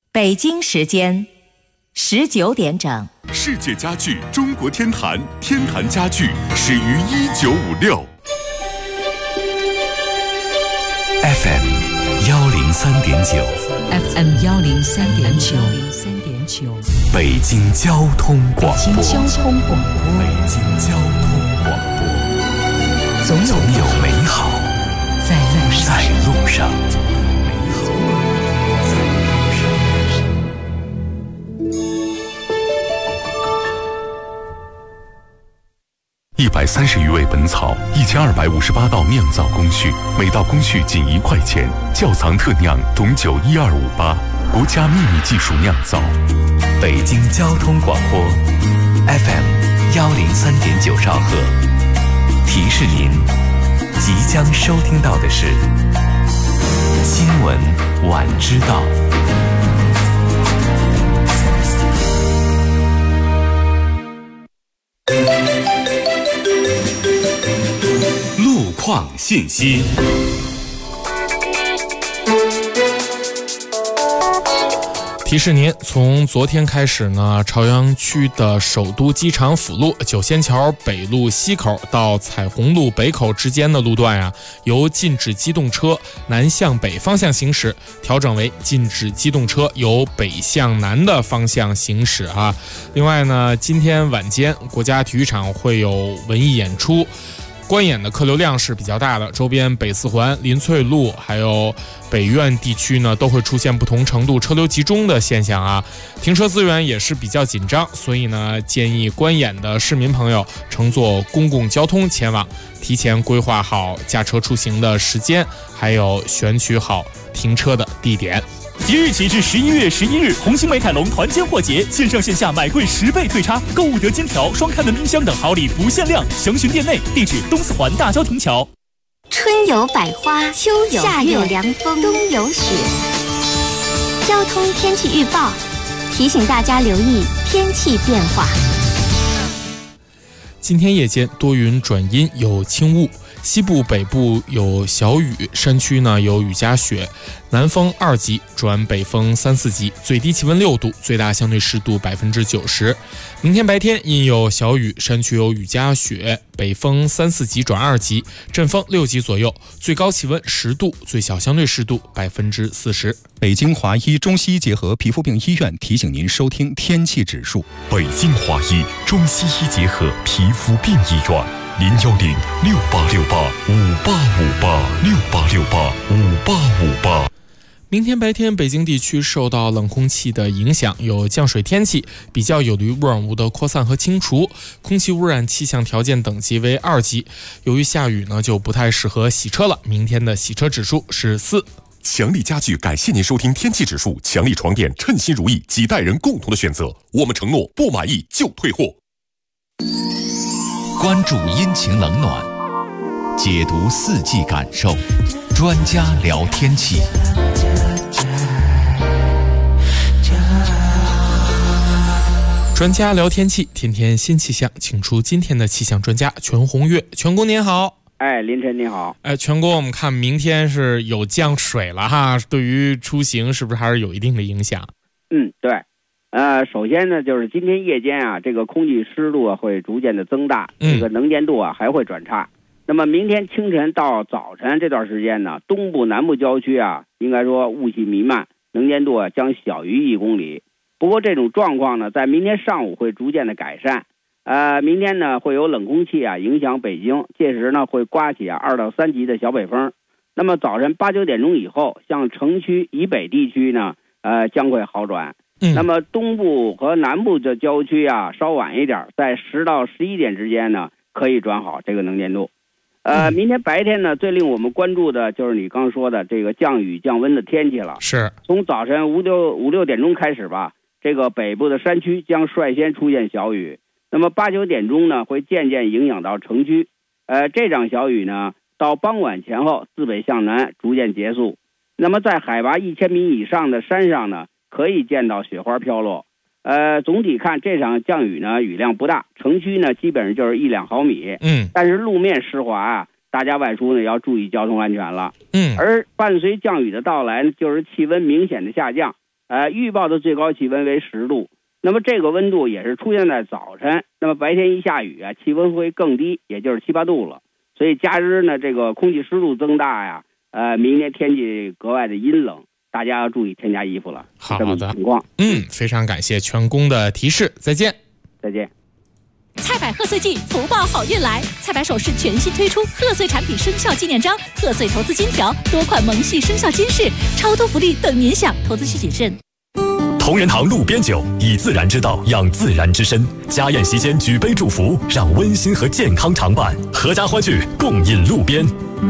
北京时间19点整。 世界家具中国天坛，天坛家具始于1956。 FM 103.9 FM 103.9 北京交通广播。 北京交通广播。 北京交通广播。总有美好在路上。 130余味本草，1258道酿造工序，每道工序仅1块钱。窖藏特酿董酒12588，国家秘密技术酿造。 北京交通广播 FM 103.9兆赫。提示您，即将收听到的是新闻晚知道。 路况信息。 提示您，从昨天开始呢，朝阳区的首都机场辅路九仙桥北路西口到彩虹路北口之间的路段啊，由禁止机动车南向北方向行驶调整为禁止机动车由北向南的方向行驶啊。另外呢，今天晚间国家体育场会有文艺演出，观演的客流量是比较大的，周边北四环、林翠路还有北苑地区呢，都会出现不同程度车流集中的现象啊。停车资源也是比较紧张，所以呢，建议观演的市民朋友乘坐公共交通前往，提前规划好驾车出行的时间，还有选取好停车的地点。 即日起至11月11日，红星美凯龙团坚货节，线上线下买贵10倍退差，购物得金条、双开门冰箱等好礼不限量，详询店内。地址：东四环大郊亭桥。 春有百花，秋有夏有凉风，冬有雪。交通天气预报提醒大家留意天气变化。 今天夜间多云转阴，有轻雾，西部北部有小雨，山区呢有雨夹雪，南风2级转北风3、4级，最低气温6度，最大相对湿度90%。明天白天因有小雨，山区有雨夹雪，北风3、4级转2级，阵风6级左右，最高气温10度，最小相对湿度40%。 北京华医中西医结合皮肤病医院提醒您收听天气指数。 北京华医中西医结合皮肤病医院，010-6868-5858，6868-5858。 明天白天，北京地区受到冷空气的影响，有降水天气，比较有利于污染物的扩散和清除，空气污染气象条件等级为2级。由于下雨呢，就不太适合洗车了。明天的洗车指数是4。 强力家具感谢您收听天气指数，强力床垫称心如意，几代人共同的选择。我们承诺不满意就退货。 关注阴晴冷暖，解读四季感受，专家聊天气。 专家聊天气，天天新气象，请出今天的气象专家全红月。全工您好。 林晨你好。 全国我们看明天是有降水了哈，对于出行是不是还是有一定的影响？ 对。首先呢，就是今天夜间啊，这个空气湿度会逐渐的增大，这个能见度啊还会转差。那么明天清晨到早晨这段时间呢，东部南部郊区啊，应该说雾气弥漫，能见度啊将小于1公里。不过这种状况呢，在明天上午会逐渐的改善。明天呢会有冷空气啊影响北京，届时呢会刮起2到3级的小北风。那么早晨8、9点钟以后，像城区以北地区呢，将会好转。那么东部和南部的郊区啊，稍晚一点，在10到11点之间呢，可以转好这个能见度。明天白天呢，最令我们关注的就是你刚说的这个降雨降温的天气了。 是从早晨5、6点钟开始吧，这个北部的山区将率先出现小雨。那么8、9点钟呢，会渐渐影响到城区。这场小雨呢，到傍晚前后自北向南逐渐结束。那么在海拔1000米以上的山上呢，可以见到雪花飘落。总体看这场降雨呢，雨量不大，城区呢基本上就是1、2毫米。但是路面湿滑啊，大家外出呢要注意交通安全了。而伴随降雨的到来，就是气温明显的下降。 预报的最高气温为10度。那么这个温度也是出现在早晨，那么白天一下雨啊，气温会更低，也就是7、8度了。所以加之呢，这个空气湿度增大呀，明天天气格外的阴冷，大家要注意添加衣服了。 好的， 情况。 非常感谢全工的提示，再见。 再见。 菜百贺岁季，福报好运来！菜百首饰全新推出贺岁产品生肖纪念章、贺岁投资金条，多款萌系生肖金饰，超多福利等您享，投资需谨慎。 同仁堂路边酒，以自然之道养自然之身。家宴席间举杯祝福，让温馨和健康常伴，阖家欢聚，共饮路边。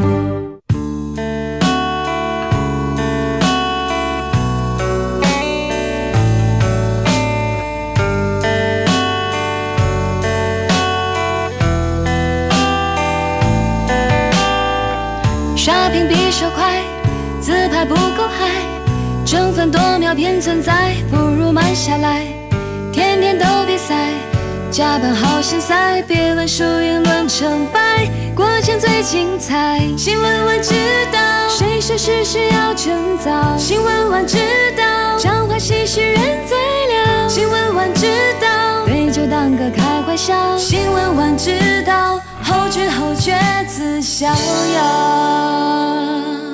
刷屏比手快，自拍不够嗨，争分夺秒偏存在，不如慢下来。天天都比赛，加班好心塞，别问输赢论成败，过程最精彩。新闻晚知道，谁说事事要趁早？新闻晚知道，讲话喜剧人最了。新闻晚知道，对酒当歌开怀笑。新闻晚知道，后知后觉自逍遥。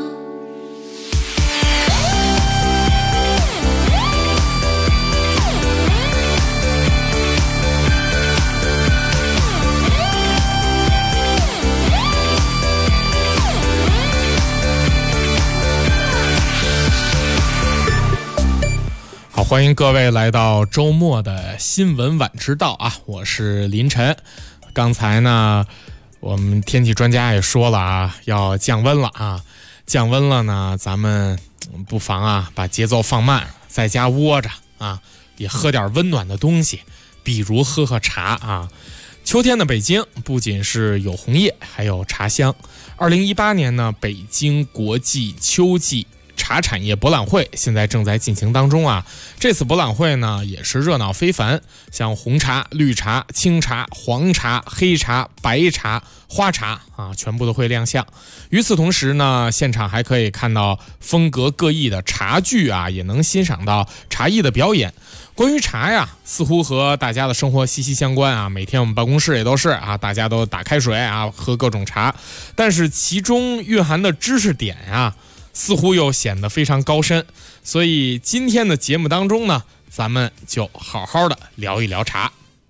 好，欢迎各位来到周末的新闻晚知道啊，我是林晨。刚才呢，我们天气专家也说了啊，要降温了啊，降温了呢，咱们不妨啊把节奏放慢，在家窝着啊，也喝点温暖的东西，比如喝茶啊。秋天的北京不仅是有红叶，还有茶香。2018年呢，北京国际秋季茶产业博览会现在正在进行当中啊。这次博览会呢也是热闹非凡，像红茶、绿茶、青茶、黄茶、黑茶、白茶、花茶啊，全部都会亮相。与此同时呢，现场还可以看到风格各异的茶具啊，也能欣赏到茶艺的表演。关于茶呀，似乎和大家的生活息息相关啊。每天我们办公室也都是啊，大家都打开水啊，喝各种茶，但是其中蕴含的知识点呀，似乎又显得非常高深。所以今天的节目当中呢，咱们就好好的聊一聊茶。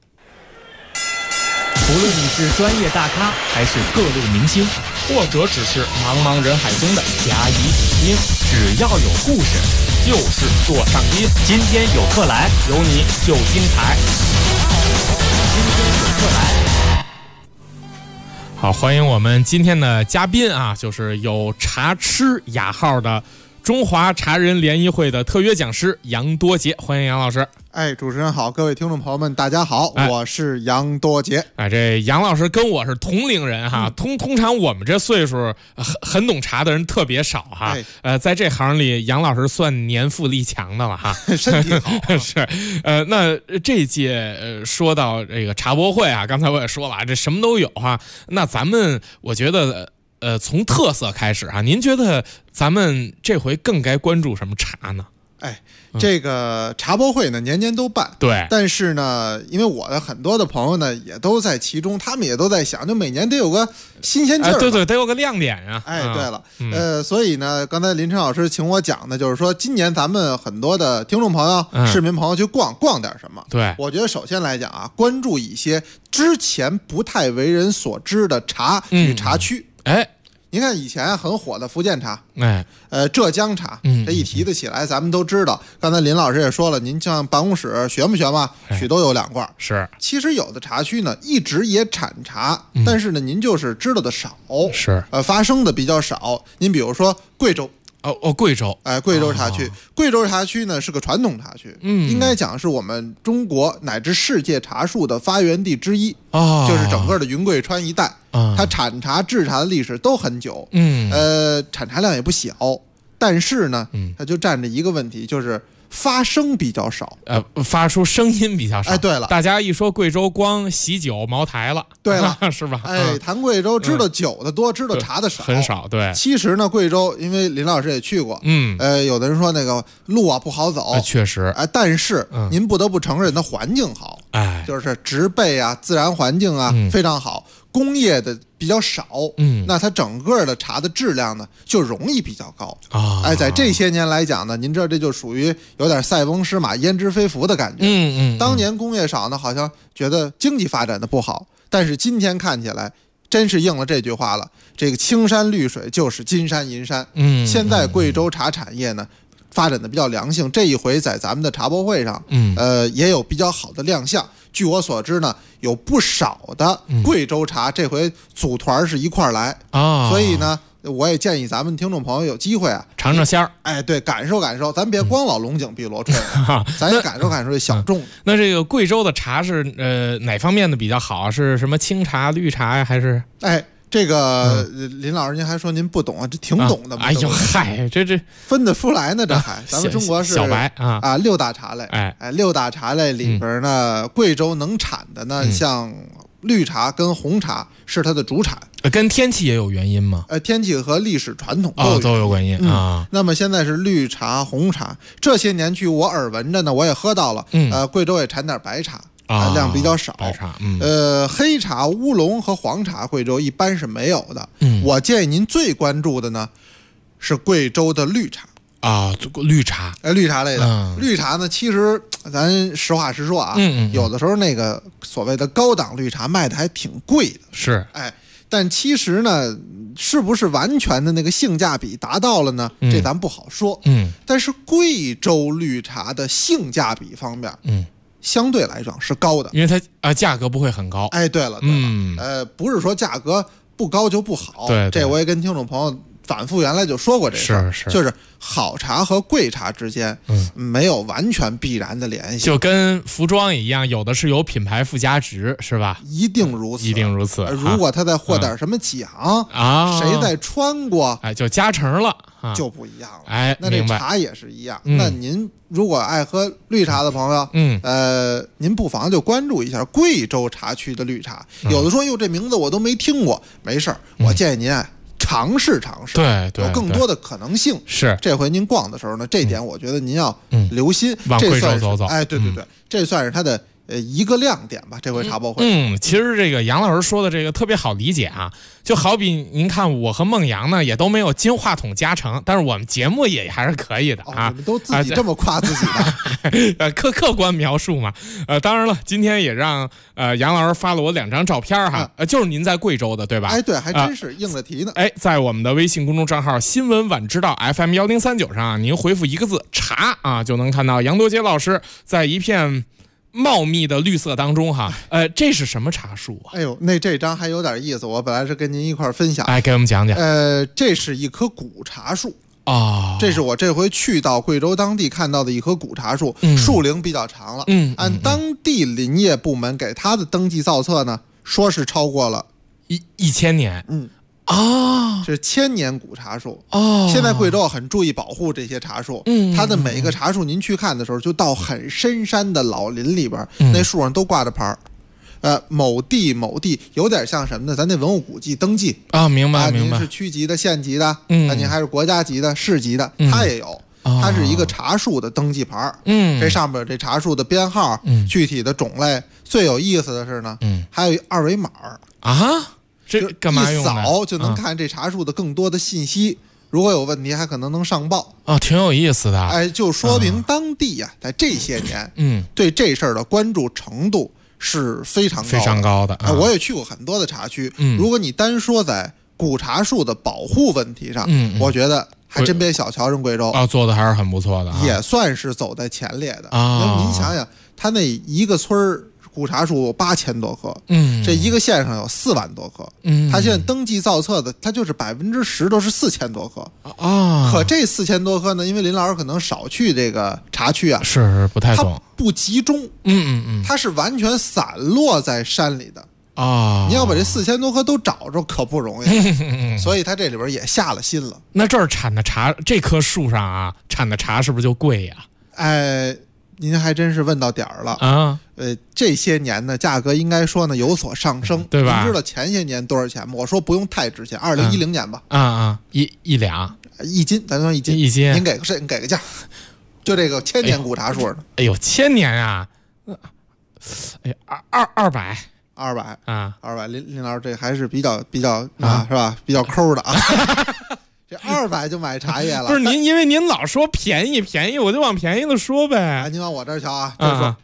无论你是专业大咖，还是各路明星， 或者只是茫茫人海中的甲乙丙丁，只要有故事，就是座上宾。今天有客来，有你就精彩。今天有客来。 好，欢迎我们今天的嘉宾啊，就是有茶痴雅号的中华茶人联谊会的特约讲师杨多杰，欢迎杨老师。 主持人好，各位听众朋友们大家好，我是杨多杰。 这杨老师跟我是同龄人哈，通常我们这岁数很懂茶的人特别少哈。在这行里杨老师算年富力强的了哈， 身体好。 是那这届说到这个茶博会啊，刚才我也说了，这什么都有哈。那咱们我觉得从特色开始啊，您觉得咱们这回更该关注什么茶呢？ 这个茶博会呢年年都办， 对， 但是呢，因为我的很多的朋友呢也都在其中，他们也都在想，就每年得有个新鲜劲儿， 对，得有个亮点啊。 对了，所以呢，刚才林晨老师请我讲的就是说，今年咱们很多的听众朋友、市民朋友去逛点什么？ 对， 我觉得首先来讲啊，关注一些之前不太为人所知的茶与茶区。您看以前很火的福建茶，浙江茶，这一提得起来，咱们都知道。刚才林老师也说了，您像办公室学不学嘛？许都有2罐。 是， 其实有的茶区呢，一直也产茶，但是呢，您就是知道的少， 是， 发生的比较少。您比如说贵州。 贵州， 贵州茶区，贵州茶区呢是个传统茶区，应该讲是我们中国乃至世界茶树的发源地之一，就是整个的云贵川一带，它产茶制茶的历史都很久，产茶量也不小，但是呢，它就占着一个问题，就是发声比较少， 发出声音比较少。 对了， 大家一说贵州，光喜酒、茅台了。 对了， 是吧？ 谈贵州，知道酒的多，知道茶的少， 很少。对， 其实呢，贵州，因为林老师也去过，有的人说那个路啊不好走， 确实， 但是您不得不承认，它环境好，就是植被啊、自然环境啊非常好。工业的比较少，那它整个的茶的质量呢就容易比较高啊。在这些年来讲呢，您知道这就属于有点塞翁失马焉知非福的感觉。当年工业少呢，好像觉得经济发展的不好，但是今天看起来真是应了这句话了。这个青山绿水就是金山银山。现在贵州茶产业呢发展的比较良性，这一回在咱们的茶博会上，也有比较好的亮相。据我所知呢，有不少的贵州茶这回组团是一块儿来啊，所以呢，我也建议咱们听众朋友有机会啊， 尝尝鲜儿， 对，感受感受，咱别光老龙井碧螺春，咱也感受感受这小众。 那这个贵州的茶是哪方面的比较好？是什么青茶、绿茶呀，还是？ 这个林老师您还说您不懂啊，这挺懂的嘛。 哎呦嗨，这分得出来呢，这还咱们中国是小白啊六大茶类，六大茶类里边呢，贵州能产的呢，像绿茶跟红茶是它的主产。 跟天气也有原因吗？ 天气和历史传统都有原因啊。 那么现在是绿茶、红茶，这些年据我耳闻着呢，我也喝到了。贵州也产点白茶。量比较少， 白茶， 黑茶、乌龙和黄茶，贵州一般是没有的。我建议您最关注的呢，是贵州的绿茶啊，绿茶， 绿茶类的。绿茶呢，其实咱实话实说啊，有的时候那个所谓的高档绿茶卖的还挺贵的， 是， 但其实呢，是不是完全的那个性价比达到了呢？这咱不好说。但是贵州绿茶的性价比方面，相对来讲是高的， 因为它价格不会很高。 对了，不是说价格不高就不好。 对， 这我也跟听众朋友反复原来就说过这事儿， 是就是好茶和贵茶之间没有完全必然的联系， 就跟服装一样，有的是有品牌附加值，是吧？ 一定如此， 一定如此。 如果他再获点什么奖啊，谁再穿过， 就加成了， 就不一样了。那这茶也是一样。那您如果爱喝绿茶的朋友，您不妨就关注一下贵州茶区的绿茶。有的说，哟，这名字我都没听过，没事儿，我建议您尝试尝试， 对， 有更多的可能性。 是， 这回您逛的时候呢，这点我觉得您要留心。 往贵州走走， 对，这算是它的一个亮点吧。这回茶博会， 其实这个杨老师说的这个特别好理解啊，就好比您看我和孟阳呢，也都没有金话筒加成，但是我们节目也还是可以的啊。 你们都自己这么夸自己的，客观描述嘛。当然了，今天也让杨老师发了我2张照片哈，就是您在贵州的对吧？ 对，还真是应了题呢。 在我们的微信公众账号新闻晚知道 FM1039上啊，您回复一个字茶啊，就能看到杨多杰老师在一片茂密的绿色当中哈，这是什么茶树啊？ 那这张还有点意思，我本来是跟您一块分享， 给我们讲讲。 这是一棵古茶树啊， 这是我这回去到贵州当地看到的一棵古茶树，树龄比较长了。按当地林业部门给它的登记造册呢，说是超过了 1000年。 这是1000年古茶树。现在贵州很注意保护这些茶树。它的每一个茶树，您去看的时候，就到很深山的老林里边，那树上都挂着牌某地某地，有点像什么呢？咱那文物古迹登记啊，明白。 您是区级的、县级的，您还是国家级的、市级的，它也有。它是一个茶树的登记牌。这上面这茶树的编号，具体的种类。最有意思的是呢，还有2维码啊。这干嘛用的？ 一扫就能看这茶树的更多的信息，如果有问题还可能能上报挺有意思的。 就说明当地在这些年，对这事儿的关注程度是非常高的。 我也去过很多的茶区，如果你单说在古茶树的保护问题上，我觉得还真别小瞧人贵州做的还是很不错的， 也算是走在前列的。您想想，他那一个村儿。古茶树有8000多棵，这一个县上有4万多棵，它现在登记造册的，它就是10%都是4000多棵啊。 可这4000多棵呢，因为林老师可能少去这个茶区啊， 是不太懂， 它不集中，它是完全散落在山里的啊。你要把这4000多棵都找着可不容易，所以它这里边也下了心了。 那这儿产的茶，这棵树上啊产的茶是不是就贵呀？ 您还真是问到点儿了啊！ 这些年呢，价格应该说呢有所上升， 对吧？ 您知道前些年多少钱吗？我说不用太值钱，2010年吧。 一两 1斤，咱算1斤。 1斤， 您给个价，就这个千年古茶树呢。 哎呦，千年啊！200 啊，200。林老师这还是比较是吧？比较抠的啊。这200就买茶叶了。 不是您，因为您老说便宜，我就往便宜的说呗。 您往我这儿瞧啊，就是说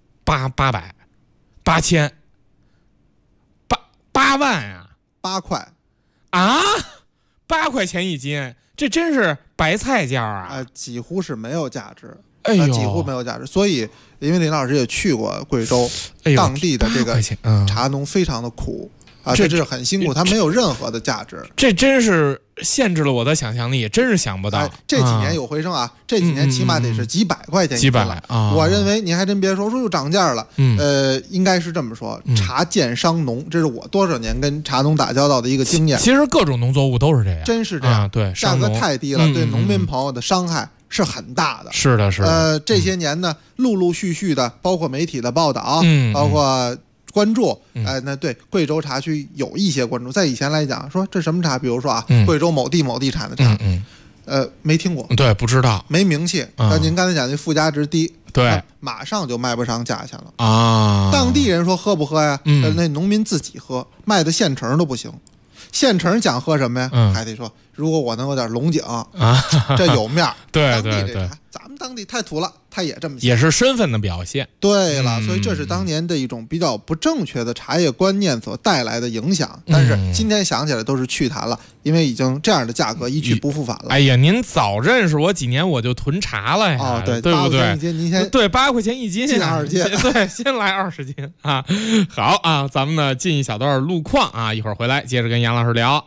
800、8000、8万呀 ，8块啊，8块钱1斤，这真是白菜价啊！ 几乎是没有价值。 几乎没有价值。所以，因为林老师也去过贵州，当地的这个茶农非常的苦。这是很辛苦，它没有任何的价值， 这真是限制了我的想象力，真是想不到。 这几年有回升啊，这几年起码得是几百块钱一斤了。我认为您还真别说又涨价了。应该是这么说，茶见伤农，这是我多少年跟茶农打交道的一个经验。 其实各种农作物都是这样， 真是这样。 对， 价格太低了，对农民朋友的伤害是很大的。 是的。 这些年呢，陆陆续续的，包括媒体的报道，包括关注，那对贵州茶区有一些关注。在以前来讲，说这什么茶，比如说啊，贵州某地产的茶，没听过， 对，不知道， 没名气。您刚才讲那附加值低， 对， 马上就卖不上价钱了啊。 当地人说喝不喝呀？那农民自己喝，卖的现成都不行。现成讲喝什么呀？还得说，如果我能有点龙井啊，这有面儿。 对， 咱们当地太土了，他也这么想， 也是身份的表现。 对了，所以这是当年的一种比较不正确的茶叶观念所带来的影响。但是今天想起来都是趣谈了，因为已经这样的价格一去不复返了。 哎呀，您早认识我几年，我就囤茶了呀。 对不对？ 您先对8块钱1斤， 进2斤， 对，先来20斤啊。好啊，咱们呢进一小段路况啊，一会儿回来接着跟杨老师聊。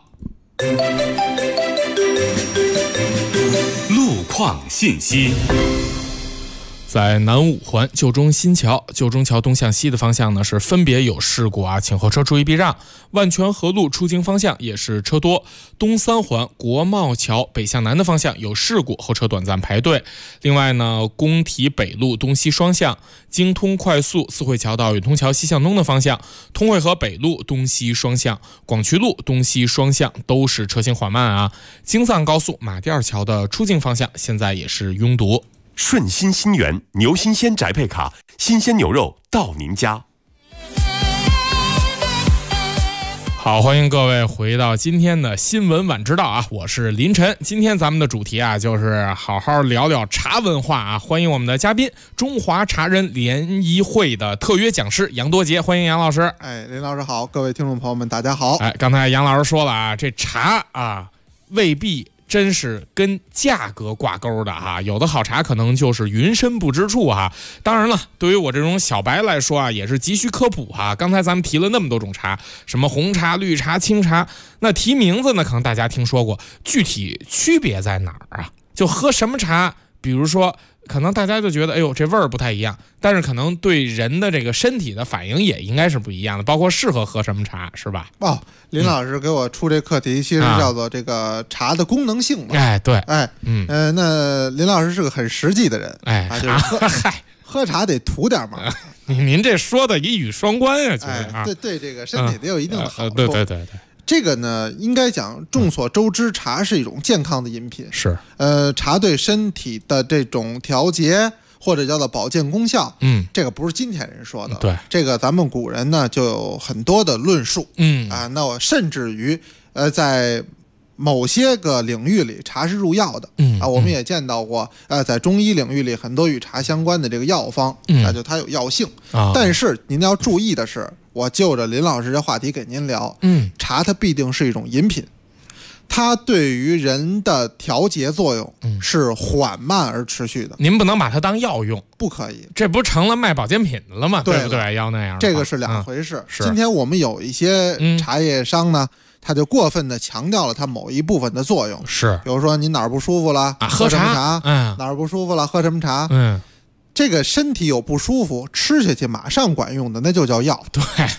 路况信息。 在南5环旧中新桥、旧中桥东向西的方向呢，是分别有事故啊，请后车注意避让。万泉河路出京方向也是车多。东3环国贸桥北向南的方向有事故，后车短暂排队。另外呢，工体北路东西双向、京通快速四惠桥到远通桥西向东的方向、通惠河北路东西双向、广渠路东西双向都是车行缓慢啊。京藏高速马甸桥的出境方向现在也是拥堵。 顺心新源牛新鲜宅配卡，新鲜牛肉到您家。 好，欢迎各位回到今天的新闻晚知道啊，我是林晨。今天咱们的主题啊，就是好好聊聊茶文化啊。欢迎我们的嘉宾，中华茶人联谊会的特约讲师杨多杰，欢迎杨老师。 林老师好，各位听众朋友们，大家好。 刚才杨老师说了啊，这茶啊，未必真是跟价格挂钩的哈，有的好茶可能就是云深不知处哈。当然了，对于我这种小白来说啊，也是急需科普哈。刚才咱们提了那么多种茶，什么红茶、绿茶、清茶，那提名字呢，可能大家听说过，具体区别在哪儿啊？就喝什么茶，比如说可能大家就觉得，哎呦，这味儿不太一样，但是可能对人的这个身体的反应也应该是不一样的，包括适合喝什么茶，是吧？ 林老师给我出这课题，其实叫做这个茶的功能性嘛。 对， 那林老师是个很实际的人，就是喝茶得涂点嘛。 您这说的一语双关呀，其实对这个身体得有一定的好处。 对。 这个呢，应该讲众所周知，茶是一种健康的饮品。 是， 茶对身体的这种调节或者叫做保健功效，这个不是今天人说的， 对， 这个咱们古人呢就有很多的论述，那我甚至于在某些个领域里，茶是入药的，我们也见到过，在中医领域里很多与茶相关的这个药方，就它有药性，但是您要注意的是，我就着林老师这话题给您聊，茶它必定是一种饮品，它对于人的调节作用是缓慢而持续的， 您不能把它当药用， 不可以， 这不成了卖保健品的了吗？对不对？要那样， 这个是两回事。今天我们有一些茶叶商呢，他就过分的强调了它某一部分的作用， 是， 比如说您哪儿不舒服了，喝什么茶，哪儿不舒服了，喝什么茶，这个身体有不舒服，吃下去马上管用的，那就叫药。 对，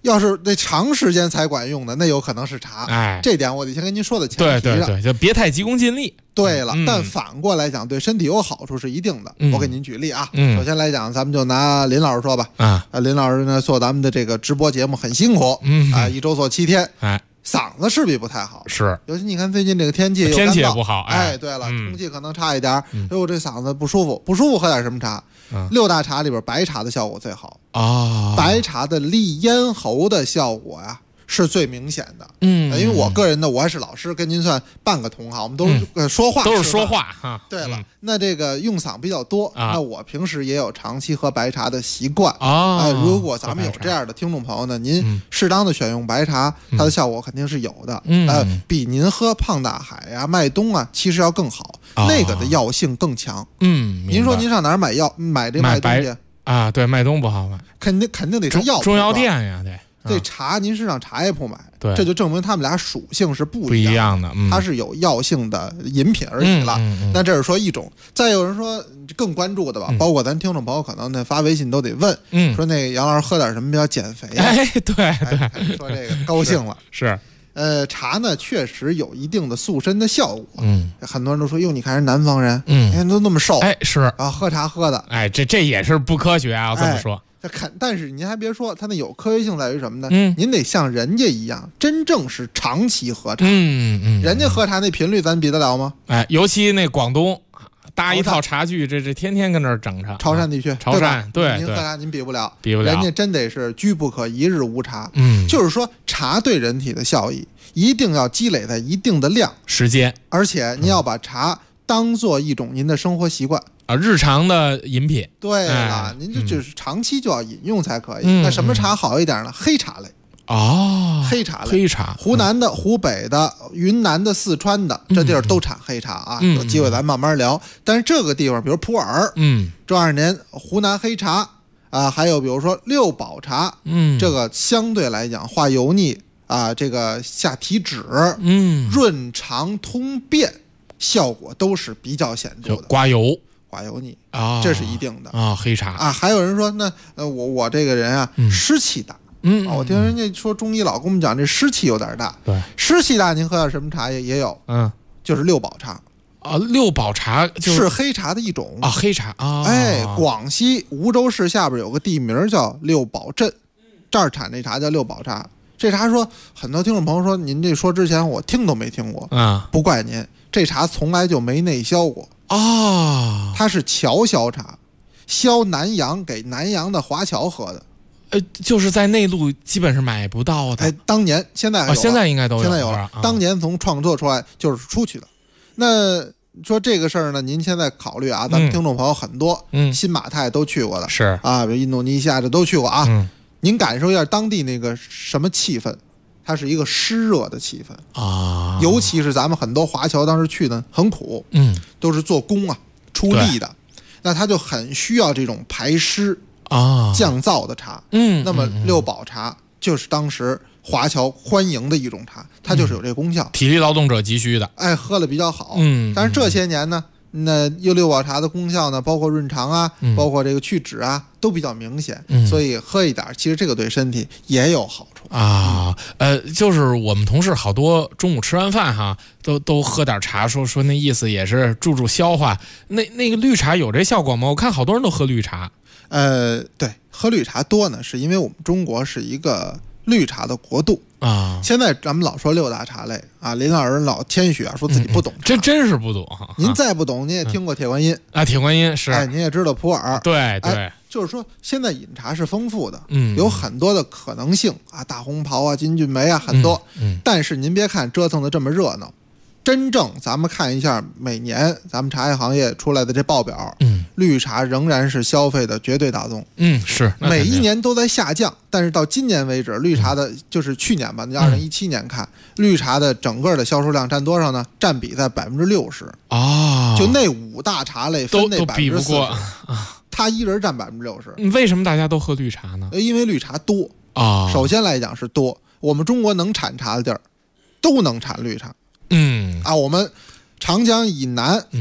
要是那长时间才管用的，那有可能是茶。 哎， 这点我得先跟您说的前提上。 对，就别太急功近利。 对了，但反过来讲，对身体有好处是一定的。我给您举例啊，首先来讲，咱们就拿林老师说吧。林老师呢做咱们的这个直播节目很辛苦，一周做7天，嗓子势必不太好。 是， 尤其你看最近这个天气也不好。 对了，空气可能差一点，我这嗓子不舒服，喝点什么茶？6大茶里边白茶的效果最好啊，白茶的利咽喉的效果呀是最明显的。因为我个人呢，我还是老师，跟您算半个同行，我们都是说话， 都是说话哈。 对了，那这个用嗓比较多，那我平时也有长期喝白茶的习惯啊。如果咱们有这样的听众朋友呢，您适当的选用白茶，它的效果肯定是有的。比您喝胖大海呀、麦冬啊，其实要更好，那个的药性更强。您说您上哪儿买药买这麦冬去啊？对，麦冬不好买， 肯定得是中药店呀，对。 这茶您是上茶叶铺买， 对， 这就证明他们俩属性是不一样的， 它是有药性的饮品而已了。那这是说一种，再有人说更关注的吧，包括咱听众朋友可能那发微信都得问，说那杨老师喝点什么比较减肥啊？ 对， 说这个高兴了是。 茶呢确实有一定的塑身的效果。很多人都说，哟，你看人南方人，你看都那么瘦， 是啊，喝茶喝的， 这也是不科学啊，这么说。 但是您还别说，它那有科学性在于什么呢？您得像人家一样，真正是长期喝茶。人家喝茶那频率咱比得了吗？ 尤其那广东搭一套茶具，这天天跟那儿整茶。 潮汕地区， 潮汕对， 您喝茶您比不了，人家真得是居不可一日无茶。就是说茶对人体的效益一定要积累在一定的量时间， 而且您要把茶当做一种您的生活习惯。 日常的饮品。 对了，您就是长期就要饮用才可以。那什么茶好一点呢？黑茶类。黑茶类，湖南的、湖北的、云南的、四川的，这地儿都产黑茶啊。有机会咱慢慢聊。但是这个地方，比如普洱，这2年湖南黑茶啊，还有比如说六堡茶，这个相对来讲化油腻啊，这个下体脂，润肠通便，效果都是比较显著的。 刮油腻啊，这是一定的啊。黑茶啊，还有人说那我这个人啊，湿气大。我听人家说中医老跟我们讲，这湿气有点大。 对， 湿气大，您喝点什么茶也有。就是六堡茶啊。六堡茶是黑茶的一种啊。黑茶啊。 广西梧州市下边有个地名叫六堡镇，这儿产这茶叫六堡茶。这茶说很多听众朋友说，您这说之前我听都没听过啊。 不怪您，这茶从来就没内销过啊。 它是侨销茶，销南洋给南洋的华侨喝的。 就是在内陆基本是买不到的。 当年现在还有现在应该都有， 现在有了。当年从创作出来就是出去的。那说这个事儿呢，您现在考虑啊，咱们听众朋友很多，新马泰都去过的， 是啊，比如印度尼西亚这都去过啊。您感受一下当地那个什么气氛？它是一个湿热的气氛啊， 尤其是咱们很多华侨当时去呢，很苦，都是做工啊，出力的，那他就很需要这种排湿降燥的茶。那么六堡茶就是当时华侨欢迎的一种茶，它就是有这个功效， 体力劳动者急需的， 喝了比较好。但是这些年呢，那六堡茶的功效呢，包括润肠啊，包括这个去脂啊，都比较明显，所以喝一点，其实这个对身体也有好处啊。就是我们同事好多中午吃完饭哈，都喝点茶，说那意思也是助消化。那个绿茶有这效果吗？我看好多人都喝绿茶。 对，喝绿茶多呢，是因为我们中国是一个绿茶的国度啊。 现在咱们老说六大茶类啊，林老师老谦虚啊，说自己不懂茶， 真是不懂。 您再不懂，您也听过铁观音啊，铁观音是， 您也知道普洱， 对， 就是说现在饮茶是丰富的，有很多的可能性啊，大红袍啊，金骏眉啊，很多。但是您别看折腾的这么热闹，真正咱们看一下每年咱们茶叶行业出来的这报表，绿茶仍然是消费的绝对大宗。 是每一年都在下降，但是到今年为止，绿茶的就是去年吧，2017年看，绿茶的整个的销售量占多少呢？占比在60% 啊！ 就那5大茶类分那都比不过啊，他一人占60%。 为什么大家都喝绿茶呢？ 因为绿茶多啊。 首先来讲是多，我们中国能产茶的地儿都能产绿茶。我们长江以南，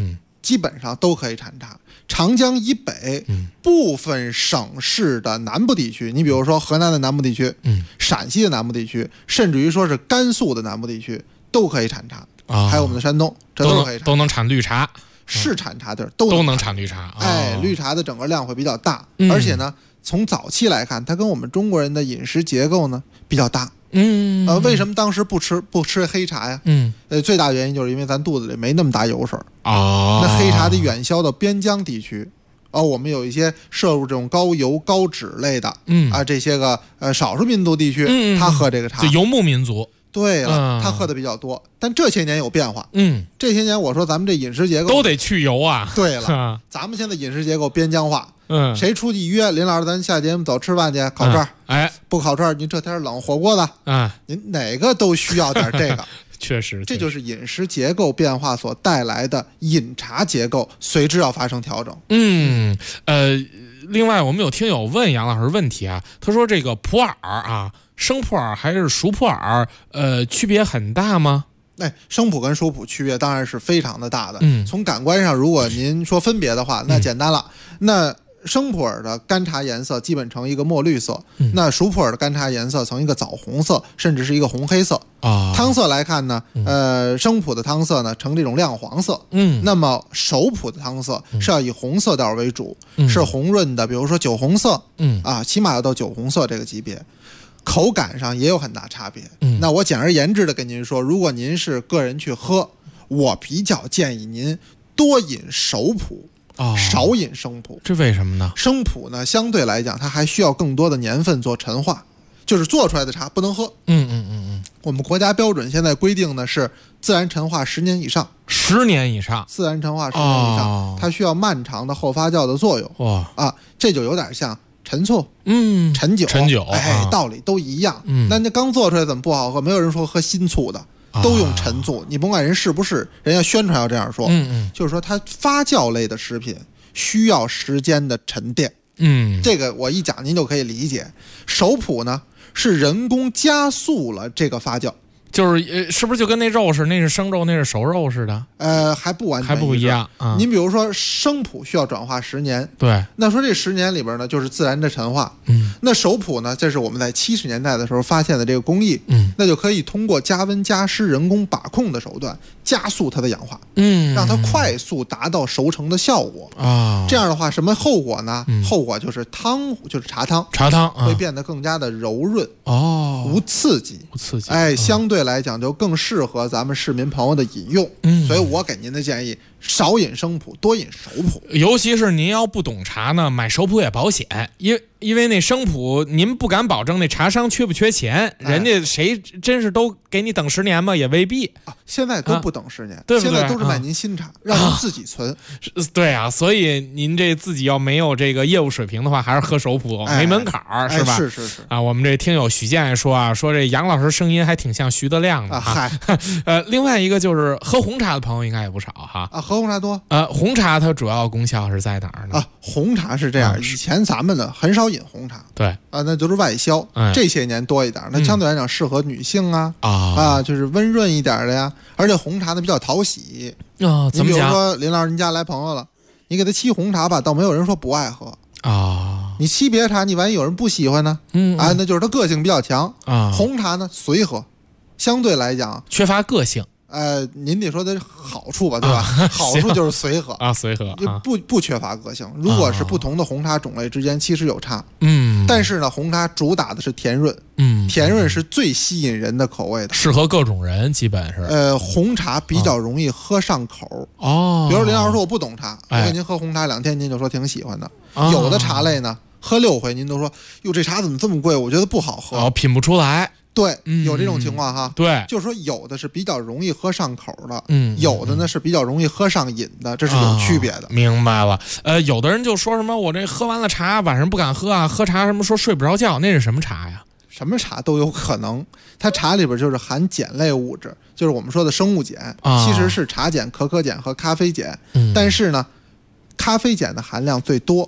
基本上都可以产茶。长江以北部分省市的南部地区，你比如说河南的南部地区，陕西的南部地区，甚至于说是甘肃的南部地区都可以产茶。还有我们的山东，这都可以产， 都能产绿茶。 是产茶地儿都能产绿茶。 绿茶的整个量会比较大，而且呢，从早期来看，它跟我们中国人的饮食结构呢比较大。为什么当时不吃黑茶呀？最大原因就是因为咱肚子里没那么大油水那黑茶得远销到边疆地区。我们有一些摄入这种高油高脂类的，这些个少数民族地区，他喝这个茶， 就游牧民族。 对了，他喝的比较多，但这些年有变化。这些年我说咱们这饮食结构都得去油啊。 对了，咱们现在饮食结构边疆化。谁出去约林老师，咱下节目走吃饭去，烤串。不烤串，您这天冷火锅的，您哪个都需要点这个。 确实， 这就是饮食结构变化所带来的饮茶结构随之要发生调整。 另外我们有听友问杨老师问题啊，他说这个普洱啊，生普洱还是熟普洱，区别很大吗？ 生普跟熟普区别当然是非常的大的。从感官上，如果您说分别的话，那简单了。那生普洱的干茶颜色基本呈一个墨绿色，那熟普洱的干茶颜色呈一个枣红色，甚至是一个红黑色。汤色来看呢，生普的汤色呢呈这种亮黄色。那么熟普的汤色是要以红色调为主，是红润的，比如说酒红色，起码要到酒红色这个级别。口感上也有很大差别。那我简而言之的跟您说，如果您是个人去喝，我比较建议您多饮熟普。少饮生普。 这为什么呢？ 生普呢，相对来讲它还需要更多的年份做陈化，就是做出来的茶不能喝。我们国家标准现在规定呢是自然陈化10年以上。 10年以上， 自然陈化10年以上，它需要漫长的后发酵的作用。这就有点像陈醋、陈酒，道理都一样。那刚做出来怎么不好喝？没有人说喝新醋的。都用陈醋，你甭管人是不是，人家宣传要这样说，就是说它发酵类的食品需要时间的沉淀。这个我一讲您就可以理解。熟普呢是人工加速了这个发酵， 就是是不是就跟那肉似的，那是生肉，那是熟肉似的？ 还不完全还不一样。 您比如说生普需要转化10年， 对， 那说这10年里边呢就是自然的陈化。那熟普呢，这是我们在70年代的时候发现的这个工艺，那就可以通过加温加湿、人工把控的手段加速它的氧化，让它快速达到熟成的效果。这样的话，什么后果呢？后果就是就是茶汤会变得更加的柔润，无刺激，相对来讲就更适合咱们市民朋友的饮用。所以我给您的建议，少饮生普，多饮熟普。 尤其是您要不懂茶呢，买熟普也保险，因为那生普您不敢保证那茶商缺不缺钱，人家谁真是都给你等10年吗？也未必。 现在都不等10年， 对不对？ 现在都是买您新茶，让您自己存。 对啊，所以您这自己要没有这个业务水平的话，还是喝熟普，没门槛儿，是吧？ 是啊，我们这听友许健说这杨老师声音还挺像徐德亮的哈。另外一个就是喝红茶的朋友应该也不少哈。 喝红茶多。 红茶它主要功效是在哪儿呢？ 红茶是这样，以前咱们呢很少饮红茶， 对那就是外销。这些年多一点，那相对来讲适合女性就是温润一点的呀。而且红茶呢比较讨喜。你比如说林老师您家来朋友了，你给他沏红茶吧，倒没有人说不爱喝你沏别的茶，你万一有人不喜欢呢？那就是他个性比较强。红茶呢随和，相对来讲缺乏个性。 您得说的好处吧，对吧？好处就是随和随和不缺乏个性。如果是不同的红茶种类之间其实有差，但是呢，红茶主打的是甜润，甜润是最吸引人的口味的， 适合各种人，基本是。 红茶比较容易喝上口。比如林老师说我不懂茶，我给您喝红茶2天，您就说挺喜欢的。有的茶类呢，喝6回您都说哟这茶怎么这么贵？我觉得不好喝， 品不出来。 对，有这种情况哈。 对， 就是说有的是比较容易喝上口的，有的呢是比较容易喝上瘾的，这是有区别的。 明白了。有的人就说什么我这喝完了茶晚上不敢喝喝茶什么说睡不着觉，那是什么茶呀？ 什么茶都有可能，它茶里边就是含碱类物质，就是我们说的生物碱，其实是茶碱、可可碱和咖啡碱。但是呢，咖啡碱的含量最多，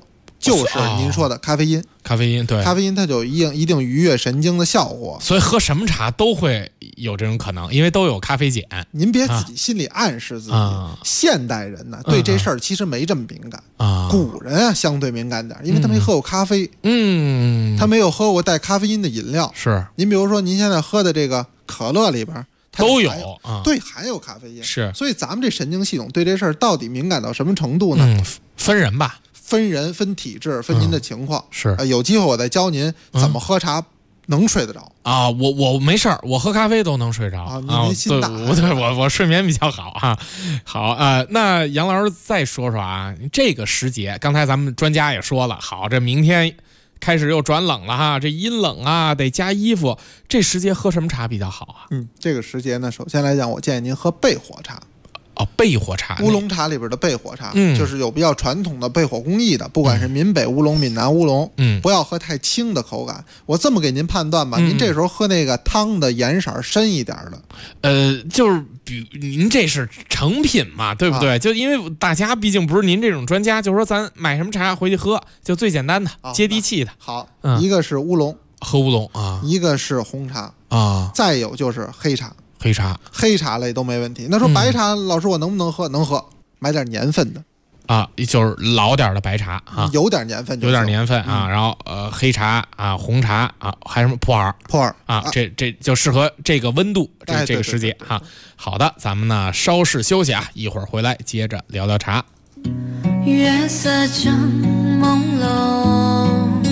就是您说的咖啡因。 咖啡因，对， 咖啡因它就有一定愉悦神经的效果， 所以喝什么茶都会有这种可能，因为都有咖啡碱。 您别自己心里暗示自己，现代人呢对这事儿其实没这么敏感啊，古人啊相对敏感点，因为他没喝过咖啡，他没有喝过带咖啡因的饮料。 是， 您比如说您现在喝的这个可乐里边都有对，含有咖啡因。 是， 所以咱们这神经系统对这事儿到底敏感到什么程度呢？ 分人吧。 分人、分体质、分您的情况。 是， 有机会我再教您怎么喝茶能睡得着啊。我没事儿，我喝咖啡都能睡着啊。 您心大， 对我睡眠比较好啊。好那杨老师再说说啊，这个时节，刚才咱们专家也说了，好，这明天开始又转冷了哈，这阴冷啊，得加衣服。这时节喝什么茶比较好啊？ 这个时节呢，首先来讲，我建议您喝焙火茶。 焙火茶， 乌龙茶里边的焙火茶，就是有比较传统的焙火工艺的，不管是闽北乌龙、闽南乌龙，不要喝太轻的口感。我这么给您判断吧，您这时候喝那个汤的颜色深一点的， 就是您这是成品嘛，对不对？就因为大家毕竟不是您这种专家，就是说咱买什么茶回去喝，就最简单的、接地气的。 好，一个是乌龙， 喝乌龙啊； 一个是红茶啊； 再有就是黑茶。 黑茶类都没问题。那说白茶，老师我能不能喝？能喝，买点年份的啊，就是老点的白茶啊， 有点年份， 啊。然后黑茶啊，红茶啊，还有什么普洱啊，这就适合这个温度这个时节哈。好的，咱们呢稍事休息啊，一会儿回来接着聊聊茶。 月色正朦胧，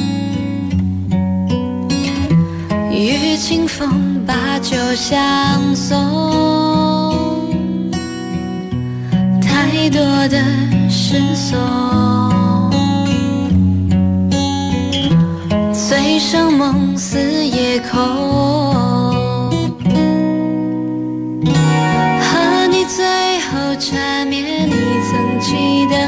与清风把酒相送，太多的失踪，醉生梦死夜空，和你最后缠绵你曾记得，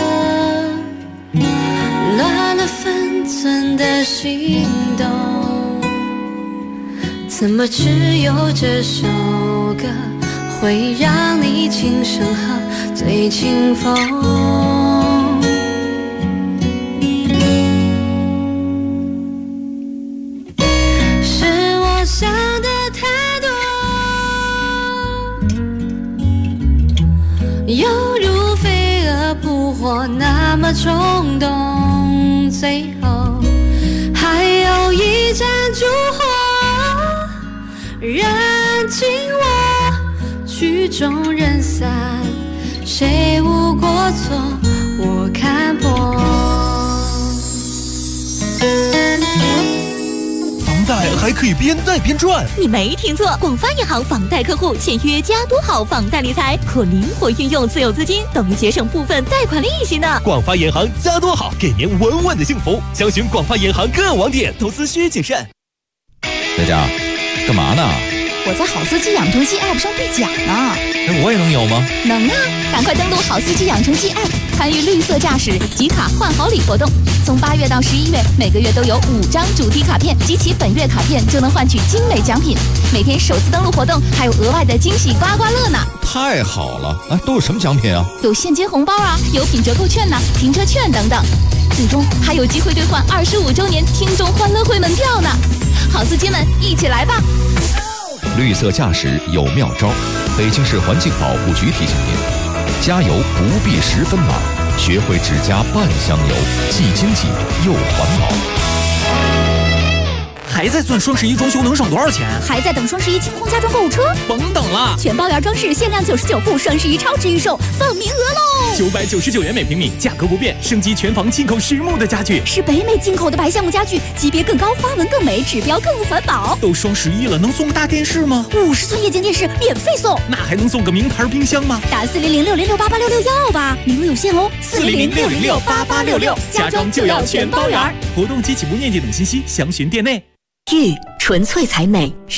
乱了分寸的心动，怎么只有这首歌会让你轻声喝醉清风？是我想的太多，犹如飞蛾扑火那么冲动，最后还有一盏烛火燃尽我曲终人散，谁无过错我看破。 房贷还可以边贷边赚， 你没听错，广发银行房贷客户签约加多好房贷理财，可灵活运用自有资金，等于节省部分贷款利息呢。 广发银行加多好，给您稳稳的幸福。详询广发银行各网点，投资需谨慎。 佳佳，干嘛呢？ 我在好司机养成记 App 上兑奖呢。 那我也能有吗？ 能啊！赶快登录好司机养成记 App， 参与绿色驾驶集卡换好礼活动。从8月到11月，每个月都有5张主题卡片，集齐本月卡片就能换取精美奖品。每天首次登录活动还有额外的惊喜刮刮乐呢！ 太好了！都有什么奖品啊？ 有现金红包啊，有品折扣券呐、停车券等等。最终还有机会兑换25周年听众欢乐会门票呢！好司机们，一起来吧！ 绿色驾驶有妙招，北京市环境保护局提醒您：加油不必10分满，学会只加半箱油，既经济又环保。 还在算双11装修能省多少钱？ 还在等双11清空家装购物车？ 甭等了， 全包圆装饰限量99户，双11超值预售，放名额喽 ！999元每平米，价格不变，升级全房进口实木的家具， 是北美进口的白橡木家具，级别更高，花纹更美，指标更环保。 都双11了，能送个大电视吗 ？50寸液晶电视免费送， 那还能送个名牌冰箱吗？ 打4006068866要吧，名额有限哦，4006068866，家装就要全包圆。 活动及起步链接等信息，详询店内。 玉纯粹才美，人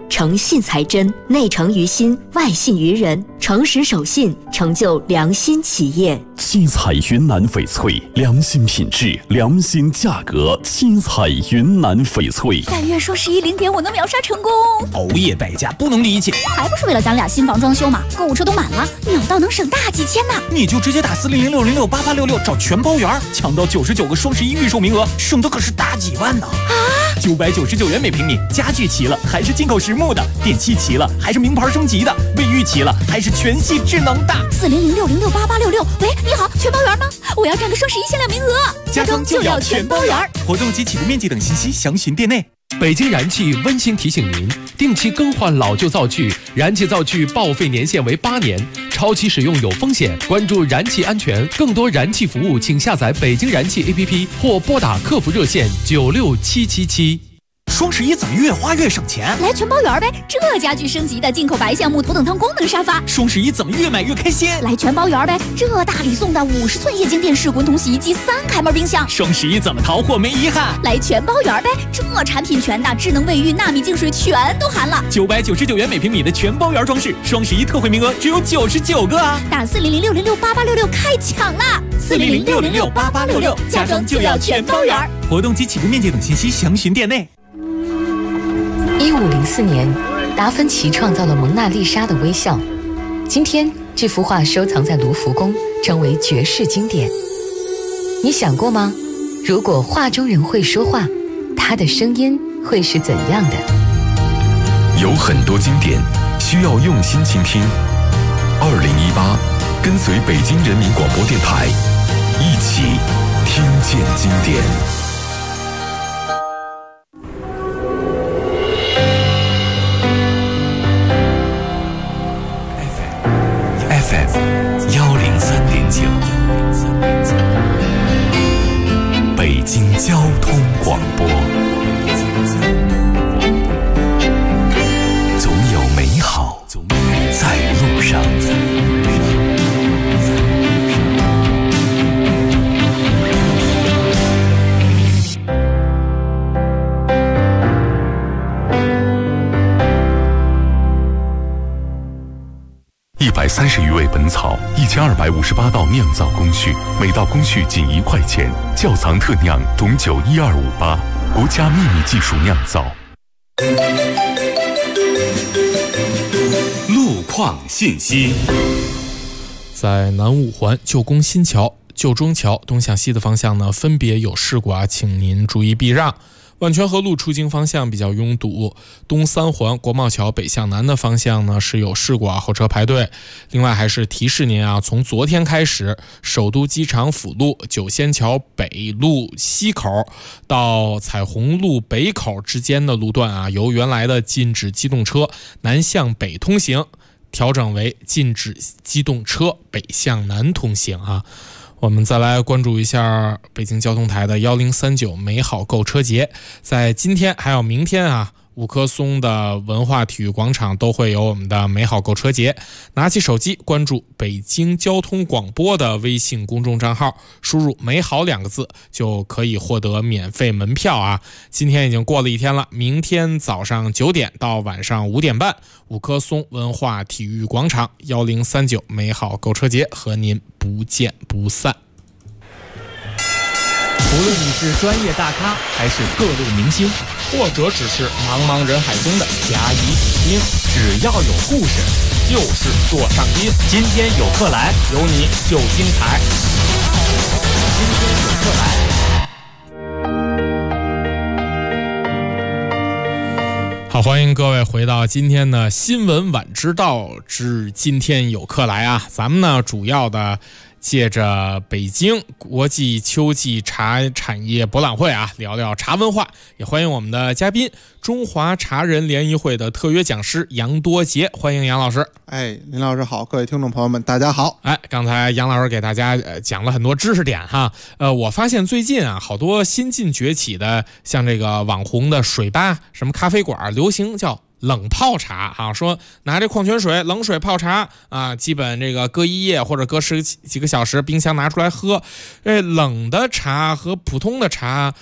诚信才真，内诚于心，外信于人，诚实守信，成就良心企业。 七彩云南翡翠，良心品质，良心价格。七彩云南翡翠。 3月双110点我能秒杀成功， 熬夜败家不能理解， 还不是为了咱俩新房装修嘛？购物车都满了，秒到能省大几千呢。 你就直接打4006068866找全包圆，抢到99个双11预售名额，省的可是大几万呢。999元每平米，家具齐了还是进口实木的，电器齐了还是名牌升级的，卫浴齐了还是全系智能的。 4006068866，喂，你好，全包圆吗？我要占个双11限量名额， 家装就要全包圆。活动及起步面积等信息详询店内。 北京燃气温馨提醒您，定期更换老旧灶具，燃气灶具报废年限为8年，超期使用有风险。关注燃气安全，更多燃气服务请下载北京燃气 APP 或拨打客服热线96777。 双11怎么越花越省钱？ 来全包圆呗！这家具升级的进口白橡木头等舱功能沙发。 双11怎么越买越开心？ 来全包圆呗！这大礼送的50寸液晶电视、滚筒洗衣机、3开门冰箱。 双11怎么淘货没遗憾？ 来全包圆呗！这产品全的，智能卫浴、纳米净水全都含了。 999元每平米的全包圆装饰，双11特惠名额只有99个啊！ 打4006068866开抢啦！4006068866，家装就要全包圆。 活动及起步面积等信息详询店内。 1504年，达芬奇创造了蒙娜丽莎的微笑。今天，这幅画收藏在卢浮宫，成为绝世经典。你想过吗？如果画中人会说话，他的声音会是怎样的？ 有很多经典需要用心倾听。2018，跟随北京人民广播电台，一起听见经典。 103.9，北京交通广播，总有美好在路上。 130余味本草，1258道酿造工序，每道工序仅1块钱。窖藏特酿董酒12588，国家秘密技术酿造。 路况信息： 在南五环旧宫新桥、旧中桥东向西的方向呢，分别有事故啊，请您注意避让。万泉河路出京方向比较拥堵，东三环国贸桥北向南的方向呢是有事故啊，后车排队。另外还是提示您啊，从昨天开始，首都机场辅路九仙桥北路西口到彩虹路北口之间的路段啊，由原来的禁止机动车南向北通行，调整为禁止机动车北向南通行啊。我们再来关注一下北京交通台的1039美好购车节，在今天还有明天啊，五棵松的文化体育广场都会有我们的美好购车节。拿起手机关注北京交通广播的微信公众账号，输入美好2个字就可以获得免费门票啊。今天已经过了一天了，明天早上9点到晚上5点半，五棵松文化体育广场1039美好购车节和您不见不散。 无论你是专业大咖还是各路明星，或者只是茫茫人海中的甲乙丙丁，只要有故事就是座上宾。今天有客来，有你就精彩。今天有客来。 好，欢迎各位回到今天的新闻晚知道之今天有客来啊。咱们呢主要的借着北京国际秋季茶产业博览会啊，聊聊茶文化，也欢迎我们的嘉宾中华茶人联谊会的特约讲师杨多杰，欢迎杨老师。 林老师好，各位听众朋友们大家好。 刚才杨老师给大家讲了很多知识点哈。我发现最近啊，好多新晋崛起的像这个网红的水吧、什么咖啡馆，流行叫冷泡茶啊，说拿这矿泉水冷水泡茶啊，基本这个搁1夜或者搁10几个小时，冰箱拿出来喝。冷的茶和普通的茶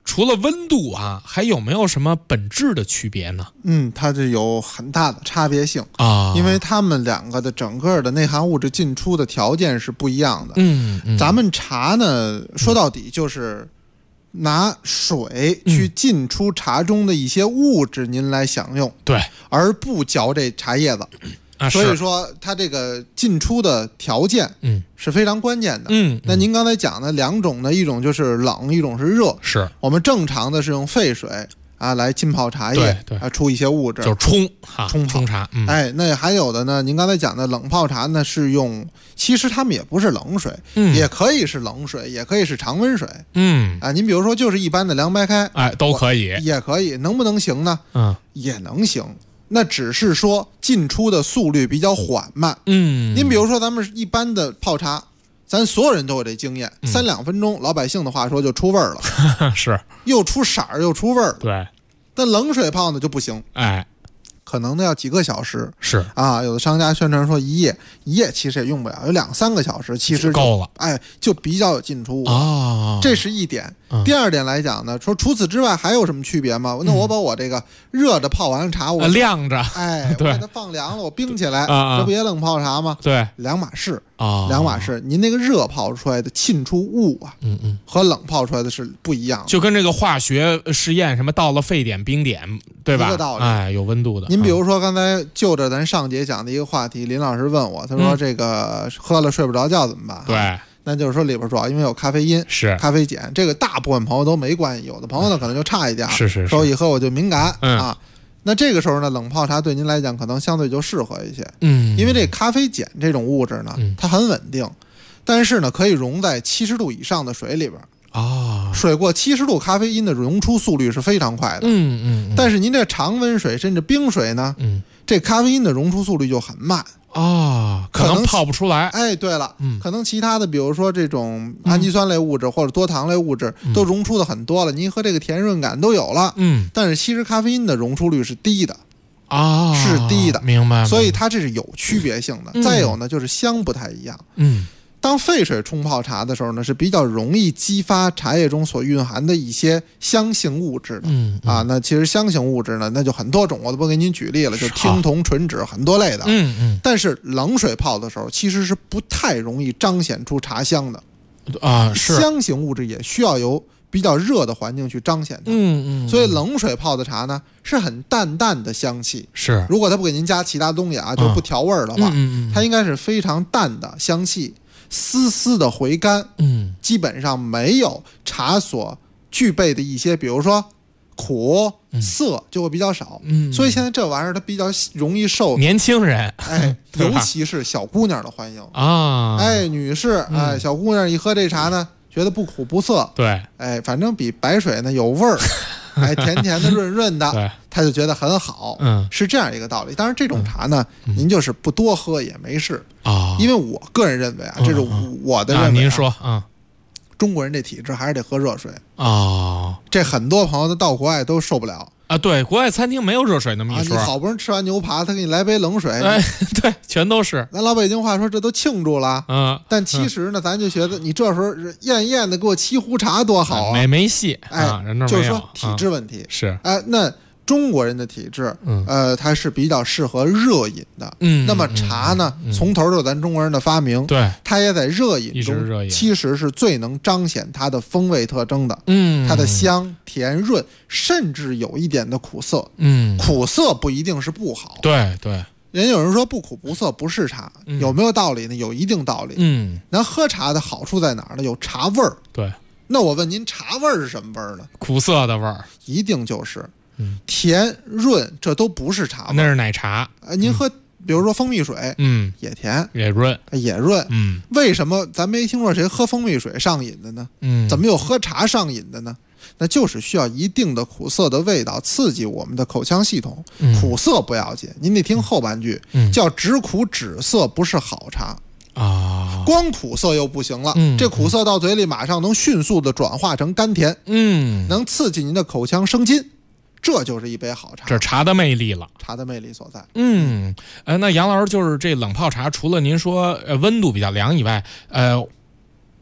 除了温度啊，还有没有什么本质的区别呢？ 它就有很大的差别性啊，因为它们两个的整个的内含物质进出的条件是不一样的。咱们茶呢，说到底就是拿水去进出茶中的一些物质您来享用， 对， 而不嚼这茶叶子。所以说它这个进出的条件是非常关键的。那您刚才讲的两种呢，一种就是冷，一种是热。 是我们正常的是用沸水啊来浸泡茶叶， 对出一些物质， 就是冲茶。 那还有的呢，您刚才讲的冷泡茶呢是用，其实他们也不是冷水，也可以是冷水，也可以是常温水。您比如说就是一般的凉白开， 都可以， 也可以，能不能行呢？也能行。那只是说进出的速率比较缓慢。您比如说咱们一般的泡茶，咱所有人都有这经验，3-2分钟，老百姓的话说就出味儿了。 是， 又出色儿又出味儿。 对， 但冷水泡呢就不行。可能呢要几个小时。 是啊，有的商家宣传说一夜其实也用不了，有2-3个小时其实够了。 就比较有进出物。这是一点。第二点来讲呢，说除此之外还有什么区别吗？那我把我这个热的泡完茶，我晾着， 我把它放凉了，我冰起来，这不也冷泡茶吗？ 对， 两码事。两码事。您那个热泡出来的进出物啊，和冷泡出来的是不一样的。 就跟这个化学试验什么到了沸点、冰点，对吧？ 一个道理。 有温度的。 您比如说刚才就着咱上节讲的一个话题，林老师问我，他说这个喝了睡不着觉怎么办？ 对。 那就是说里边主要因为有咖啡因， 是咖啡碱，这个大部分朋友都没关系，有的朋友呢可能就差一点， 是说一喝我就敏感啊。那这个时候呢，冷泡茶对您来讲可能相对就适合一些，因为这咖啡碱这种物质呢，它很稳定，但是呢可以溶在70度以上的水里边。水过70度，咖啡因的溶出速率是非常快的。但是您这常温水甚至冰水呢，这咖啡因的溶出速率就很慢。 可能泡不出来。 对了，可能其他的比如说这种氨基酸类物质或者多糖类物质都溶出的很多了，您和这个甜润感都有了。但是其实咖啡因的溶出率是低的。是低的。 明白。 所以它这是有区别性的。再有呢，就是香不太一样。当沸水冲泡茶的时候呢，是比较容易激发茶叶中所蕴含的一些香性物质的。那其实香性物质呢，那就很多种，我都不给您举例了，就烃酮、醇酯很多类的。但是冷水泡的时候，其实是不太容易彰显出茶香的。 是香性物质也需要由比较热的环境去彰显它。所以冷水泡的茶呢，是很淡淡的香气。 是， 如果它不给您加其他东西就不调味的话，它应该是非常淡的香气。丝丝的回甘，基本上没有茶所具备的一些，比如说苦涩就会比较少。所以现在这玩意儿它比较容易受年轻人， 尤其是小姑娘的欢迎女士，小姑娘一喝这茶呢，觉得不苦不涩， 对， 反正比白水呢有味儿，甜甜的润润的，他就觉得很好。是这样一个道理。当然这种茶呢，您就是不多喝也没事因为我个人认为这是我的认为。 您说中国人这体质还是得喝热水这很多朋友到国外都受不了对，国外餐厅没有热水那么一说。 你好不容易吃完牛扒，他给你来杯冷水。 对，全都是。 咱老北京话说，这都庆祝了。但其实呢，咱就觉得你这时候艳艳的给我沏壶茶多好没戏。 就是说体质问题是。 那中国人的体质，它是比较适合热饮的。那么茶呢，从头就是咱中国人的发明。 对， 它也在热饮中，其实是最能彰显它的风味特征的。它的香、甜、润，甚至有一点的苦涩。苦涩不一定是不好。 对。 人有人说不苦不涩不是茶，有没有道理呢？有一定道理。咱喝茶的好处在哪儿呢？有茶味儿。 对。 那我问您，茶味儿是什么味儿呢？ 苦涩的味儿。 一定就是甜润，这都不是茶味， 那是奶茶。 您喝比如说蜂蜜水，也甜也润。 为什么咱没听说谁喝蜂蜜水上瘾的呢？怎么有喝茶上瘾的呢？那就是需要一定的苦涩的味道刺激我们的口腔系统。苦涩不要紧，您得听后半句，叫只苦只涩不是好茶。光苦涩又不行了，这苦涩到嘴里马上能迅速的转化成甘甜，能刺激您的口腔生津，这就是一杯好茶。 这茶的魅力了， 茶的魅力所在。 那杨老师就是这冷泡茶，除了您说温度比较凉以外，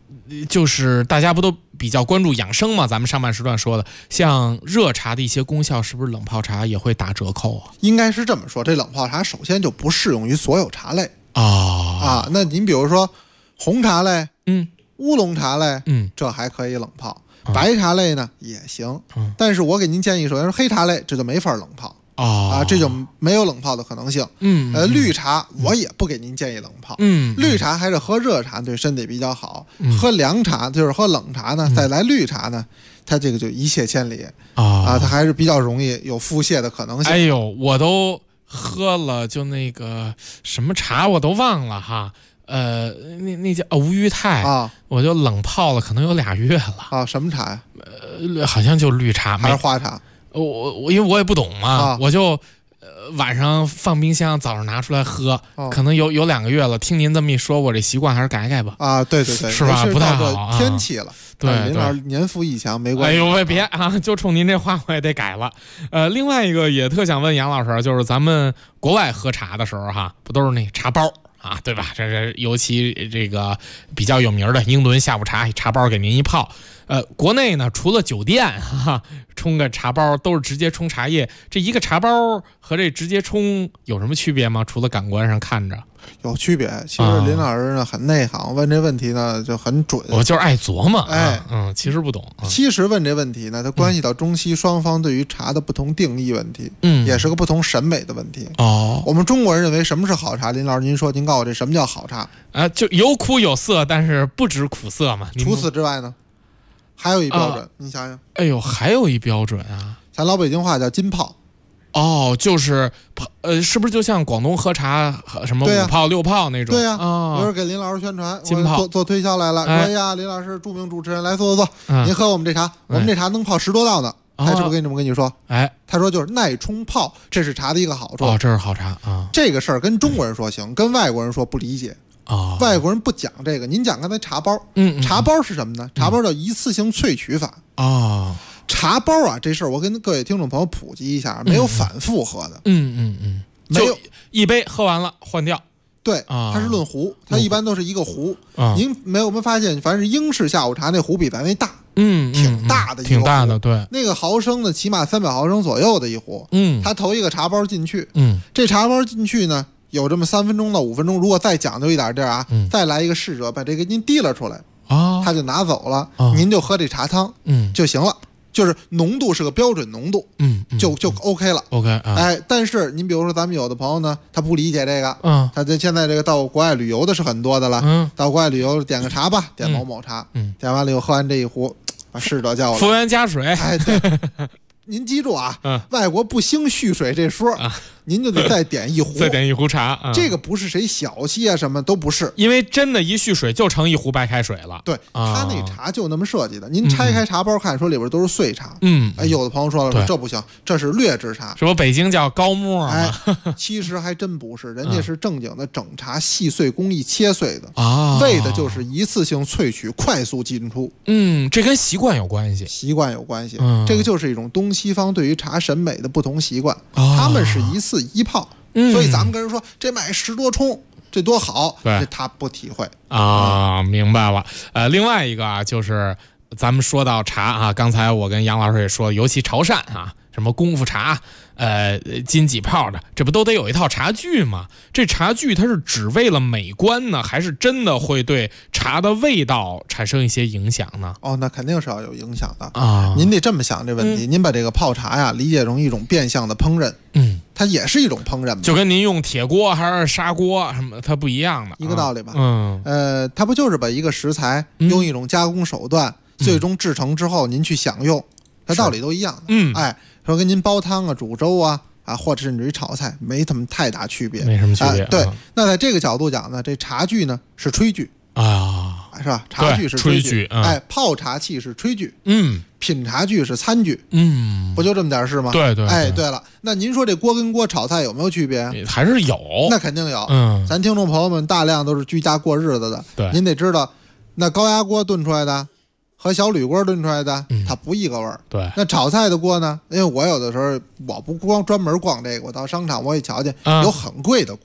就是大家不都比较关注养生嘛？咱们上半时段说的，像热茶的一些功效，是不是冷泡茶也会打折扣啊？ 应该是这么说，这冷泡茶首先就不适用于所有茶类啊。那您比如说红茶类，乌龙茶类，这还可以冷泡。白茶类呢也行，但是我给您建议，首先是黑茶类，这就没法冷泡。这就没有冷泡的可能性。绿茶我也不给您建议冷泡。绿茶还是喝热茶对身体比较好。喝凉茶就是喝冷茶呢，再来绿茶呢，它这个就一泻千里它还是比较容易有腹泻的可能性。 哎呦，我都喝了就那个什么茶我都忘了哈。那叫吴裕泰我就冷泡了，可能有2月了。 什么茶呀？ 好像就绿茶还是花茶。 我因为我也不懂嘛，我就晚上放冰箱，早上拿出来喝，可能有2个月了。听您这么一说，我这习惯还是改改吧。 对， 是吧？不太好， 天气了。 对， 林老师年富力强没关系。 哎呦，别啊！就冲您这话，我也得改了。另外一个也特想问杨老师，就是咱们国外喝茶的时候哈，不都是那茶包对吧？这是尤其这个比较有名的英伦下午茶包给您一泡。国内呢，除了酒店冲个茶包都是直接冲茶叶，这一个茶包和这直接冲有什么区别吗？除了感官上看着有区别。其实林老师呢很内行，问这问题呢就很准。 我就是爱琢磨，其实不懂。 其实问这问题呢，它关系到中西双方对于茶的不同定义问题，也是个不同审美的问题。我们中国人认为什么是好茶？林老师，您说，您告诉我这什么叫好茶？ 就有苦有涩，但是不止苦涩嘛。 除此之外呢？还有一标准，你想想。 哎呦，还有一标准啊！ 咱老北京话叫金泡。 就是是不是就像广东喝茶什么5泡6泡那种？ 对呀，有人给林老师宣传， 金泡做推销来了，说哎呀，林老师著名主持人来坐，您喝我们这茶，我们这茶能泡10多道呢。他是不是跟你说？他说就是耐冲泡，这是茶的一个好处。 这是好茶啊！ 这个事儿跟中国人说行，跟外国人说不理解。外国人不讲这个。您讲刚才茶包，茶包是什么呢？茶包叫一次性萃取法。茶包这事儿我跟各位听众朋友普及一下，没有反复喝的。没有一杯喝完了换掉。 对，它是论壶，它一般都是一个壶。您没有发现，凡是英式下午茶那壶比咱那大，挺大的一个壶， 挺大的，对。 那个毫升呢，起码300毫升左右的一壶。它投一个茶包进去，这茶包进去呢，有这么3分钟到5分钟，如果再讲究一点再来一个侍者把这个您提了出来，他就拿走了，您就喝这茶汤，就行了。就是浓度是个标准浓度，就 OK 了。但是您比如说咱们有的朋友呢，他不理解这个，他现在这个到国外旅游的是很多的了，到国外旅游点个茶吧，点某某茶，点完了以后喝完这一壶，把侍者叫过来， 服务员加水。 对。您记住外国不兴蓄水这说，您就得再点一壶， 再点一壶茶。 这个不是谁小气什么都不是， 因为真的一蓄水就成一壶白开水了。 对，他那茶就那么设计的。您拆开茶包看，说里边都是碎茶。有的朋友说了，这不行，这是劣质茶。 是不北京叫高沫其实还真不是，人家是正经的整茶细碎工艺切碎的为的就是一次性萃取，快速进出。 这跟习惯有关系， 这个就是一种东西方对于茶审美的不同习惯。他们是一次一泡，所以咱们跟人说这买10多冲，这多好，这他不体会明白了。另外一个就是咱们说到茶刚才我跟杨老师也说，尤其潮汕什么功夫茶，金几泡的，这不都得有一套茶具吗？这茶具它是只为了美观呢，还是真的会对茶的味道产生一些影响呢？ 那肯定是要有影响的您得这么想这问题，您把这个泡茶理解成一种变相的烹饪，它也是一种烹饪， 就跟您用铁锅还是砂锅什么，它不一样的， 一个道理吧。它不就是把一个食材用一种加工手段，最终制成之后您去享用，它道理都一样的。说跟您煲汤煮粥或者甚至于炒菜没什么太大区别， 没什么区别。 对，那在这个角度讲呢，这茶具呢是炊具是吧？茶具是炊具，泡茶器是炊具，品茶具是餐具，不就这么点事吗？ 对。 对了，那您说这锅跟锅炒菜有没有区别？ 还是有， 那肯定有。咱听众朋友们大量都是居家过日子的， 对， 您得知道，那高压锅炖出来的和小铝锅炖出来的，它不一个味儿。 对， 那炒菜的锅呢？因为我有的时候我不光专门逛这个，我到商场我也瞧见有很贵的锅，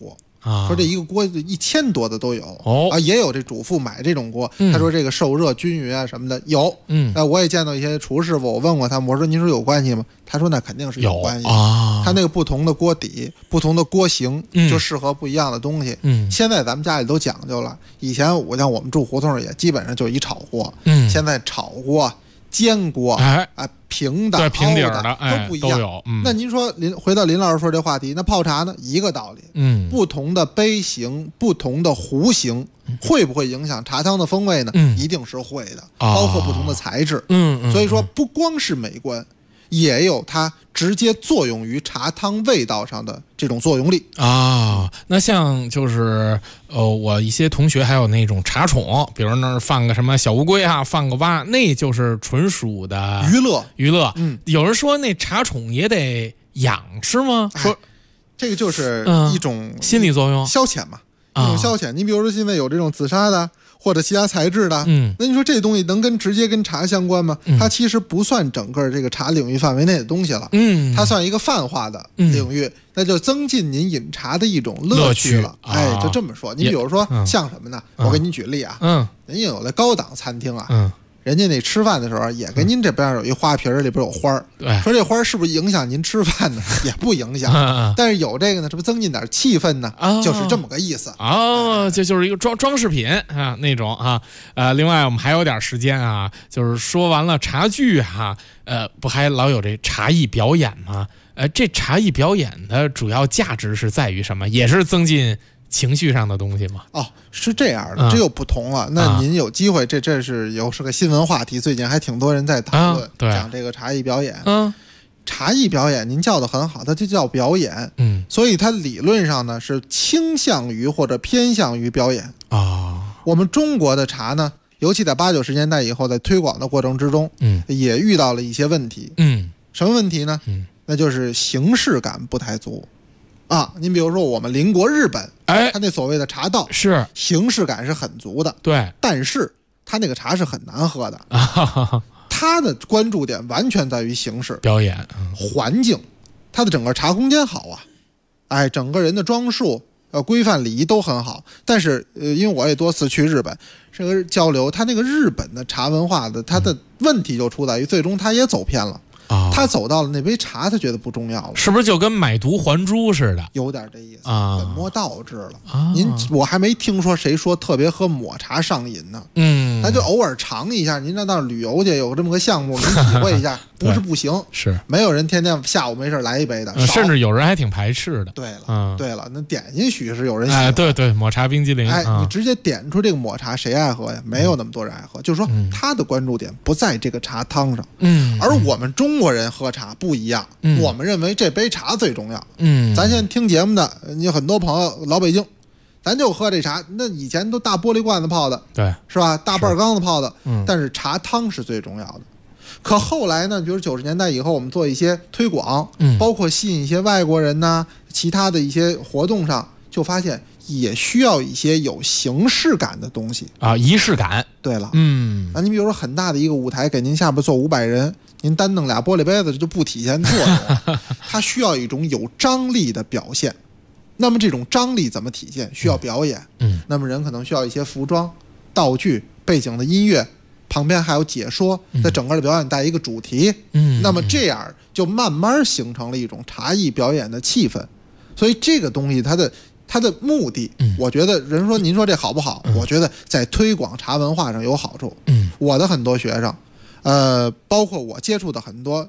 说这一个锅1000多的都有也有这主妇买这种锅，他说这个受热均匀啊什么的有，我也见到一些厨师傅，我问过他们，我说您说有关系吗？他说那肯定是有关系他那个不同的锅底、不同的锅型就适合不一样的东西。现在咱们家里都讲究了，以前我们住胡同也基本上就一炒锅，现在炒锅、煎锅平的、 平底的都不一样，都有。 那您说回到林老师说这话题，那泡茶呢一个道理，不同的杯型、不同的壶型，会不会影响茶汤的风味呢？一定是会的，包括不同的材质。所以说不光是美观，也有它直接作用于茶汤味道上的这种作用力啊。那像就是我一些同学还有那种茶宠，比如那儿放个什么小乌龟啊，放个蛙，那就是纯属的娱乐。有人说那茶宠也得养是吗？说这个就是一种心理作用， 消遣嘛，一种消遣。你比如说现在有这种紫砂的或者其他材质的，那你说这东西能直接跟茶相关吗？它其实不算整个这个茶领域范围内的东西了，它算一个泛化的领域，那就增进您饮茶的一种乐趣了。就这么说。你比如说像什么呢？我给您举例啊，人家有的高档餐厅啊，人家那吃饭的时候也跟您这边有一花瓶，里边有花儿，说这花儿是不是影响您吃饭呢？也不影响，但是有这个呢，这不增进点气氛呢？就是这么个意思这就是一个装饰品啊那种啊。另外我们还有点时间啊，就是说完了茶具哈，不还老有这茶艺表演吗？这茶艺表演的主要价值是在于什么？也是增进情绪上的东西吗？ 是这样的，这又不同了。那您有机会，这是个新闻话题，最近还挺多人在讨论，讲这个茶艺表演。茶艺表演您叫的很好，它就叫表演。所以它理论上呢是倾向于或者偏向于表演我们中国的茶呢，尤其在80、90年代以后，在推广的过程之中，也遇到了一些问题。什么问题呢？那就是形式感不太足。您比如说我们邻国日本，它那所谓的茶道是形式感是很足的， 对， 但是它那个茶是很难喝的它的关注点完全在于形式表演、 环境，它的整个茶空间好整个人的装束规范礼仪都很好。但是因为我也多次去日本这个交流，它那个日本的茶文化的它的问题就出在于最终它也走偏了。他走到了那杯茶，他觉得不重要了， 是不是就跟买椟还珠似的？ 有点这意思本末倒置了我还没听说谁说特别喝抹茶上瘾呢。那就偶尔尝一下。您到旅游去有这么个项目，您体会一下不是不行， 是没有人天天下午没事来一杯的， 甚至有人还挺排斥的。 对了，那点心许是有人喜欢对抹茶冰激凌你直接点出这个抹茶谁爱喝呀？没有那么多人爱喝，就是说他的关注点不在这个茶汤上。而我们中国人喝茶不一样，我们认为这杯茶最重要。咱现在听节目的有很多朋友老北京，咱就喝这茶，那以前都大玻璃罐子泡的， 对， 是吧？大半缸子泡的，但是茶汤是最重要的。可后来呢，比如90年代以后，我们做一些推广，包括吸引一些外国人呐，其他的一些活动上，就发现也需要一些有形式感的东西仪式感。 对了，那你比如说很大的一个舞台，给您下边坐500人，您单弄俩玻璃杯子，这就不体现作用。它需要一种有张力的表现。那么这种张力怎么体现？需要表演。那么人可能需要一些服装、道具、背景的音乐，旁边还有解说，在整个的表演带一个主题。那么这样就慢慢形成了一种茶艺表演的气氛。所以这个东西它的目的，我觉得人说您说这好不好？我觉得在推广茶文化上有好处。我的很多学生，包括我接触的很多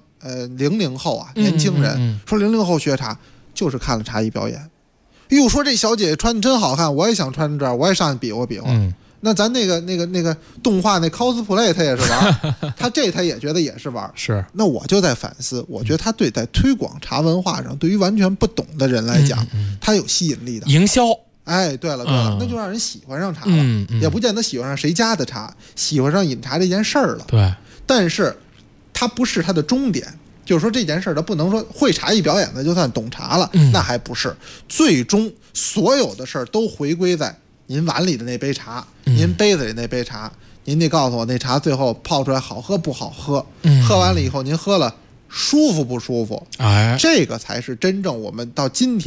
00后年轻人，说00后学茶就是看了茶艺表演。哟，说这小姐姐穿的真好看，我也想穿成这样，我也上去比划比划。那咱那个动画那 cosplay 他也是玩，他也觉得也是玩。 是。 那我就在反思，我觉得他在推广茶文化上，对于完全不懂的人来讲，他有吸引力的营销。 对了，那就让人喜欢上茶了。也不见得喜欢上谁家的茶，喜欢上饮茶这件事儿了。 对。 但是它不是它的终点。就是说这件事儿，它不能说会茶艺表演的就算懂茶了，那还不是。最终所有的事儿都回归在您碗里的那杯茶，您杯子里那杯茶，您得告诉我那茶最后泡出来好喝不好喝，喝完了以后您喝了舒服不舒服？这个才是真正我们到今天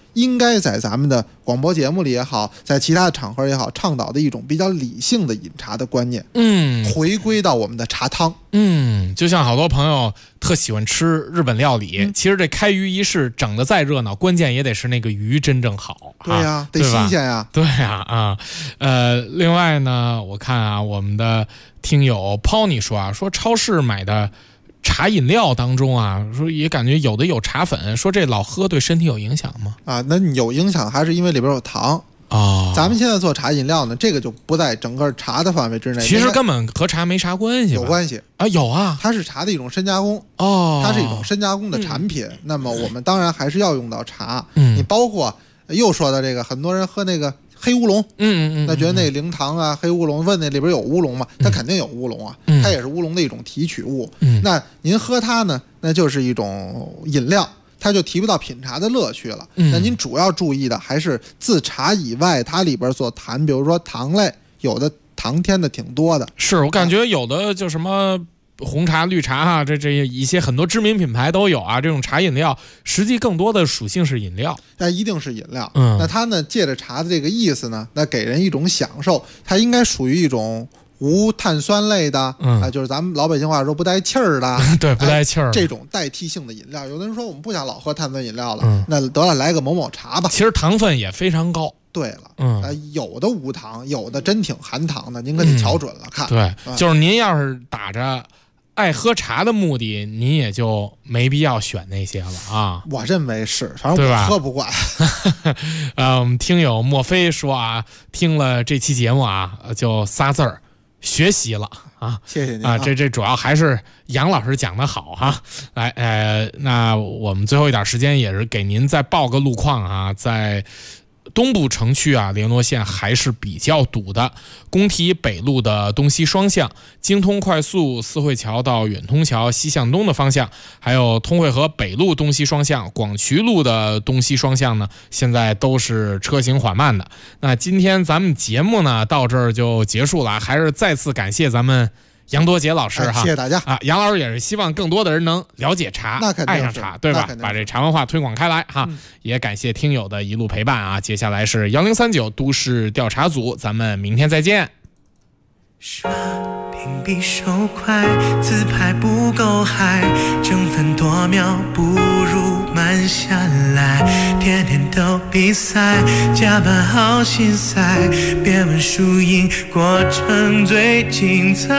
应该在咱们的广播节目里也好，在其他的场合也好，倡导的一种比较理性的饮茶的观念。回归到我们的茶汤。 就像好多朋友特喜欢吃日本料理，其实这开鱼仪式整的再热闹，关键也得是那个鱼真正好。 对呀，得新鲜呀。 对呀另外呢，我看啊，我们的听友 Pony 说啊，说超市买的茶饮料当中啊，说也感觉有的有茶粉，说这老喝对身体有影响吗？ 那有影响还是因为里边有糖。咱们现在做茶饮料呢，这个就不在整个茶的范围之内， 其实根本和茶没啥关系。 有关系啊，有啊， 它是茶的一种深加工它是一种深加工的产品。那么我们当然还是要用到茶。你包括又说到这个，很多人喝那个黑乌龙，那觉得那零糖啊，黑乌龙，问那里边有乌龙吗？它肯定有乌龙啊，它也是乌龙的一种提取物。那您喝它呢，那就是一种饮料，它就提不到品茶的乐趣了。那您主要注意的还是自茶以外，它里边所谈，比如说糖类，有的糖添的挺多的。 是我感觉有的就什么红茶、绿茶啊，这一些很多知名品牌都有啊。这种茶饮料实际更多的属性是饮料， 但一定是饮料。那它呢，借着茶的这个意思呢，那给人一种享受，它应该属于一种无碳酸类的，就是咱们老北京话说不带气儿的， 对，不带气儿， 这种代替性的饮料。有的人说我们不想老喝碳酸饮料了，那得了，来个某某茶吧。 其实糖分也非常高。 对了，有的无糖，有的真挺含糖的，您可得瞧准了看。 对，就是您要是打着爱喝茶的目的，您也就没必要选那些了啊。 我认为是，反正我喝不惯。 我们听友莫非说啊，听了这期节目啊，就仨字儿，学习了啊。 谢谢您啊，这主要还是杨老师讲的好哈。来，那我们最后一点时间也是给您再报个路况啊，在东部城区啊，联络线还是比较堵的。工体北路的东西双向，京通快速四惠桥到远通桥西向东的方向，还有通惠河北路东西双向、广渠路的东西双向呢，现在都是车行缓慢的。那今天咱们节目呢到这儿就结束了，还是再次感谢咱们杨多杰老师哈， 谢谢大家啊！杨老师也是希望更多的人能了解茶，爱上茶，对吧？把这茶文化推广开来哈。也感谢听友的一路陪伴啊！接下来是1039都市调查组，咱们明天再见。 刷屏比手快，自拍不够嗨，争分夺秒不如慢下来，天天都比赛，加班好心塞，别问输赢，过程最精彩。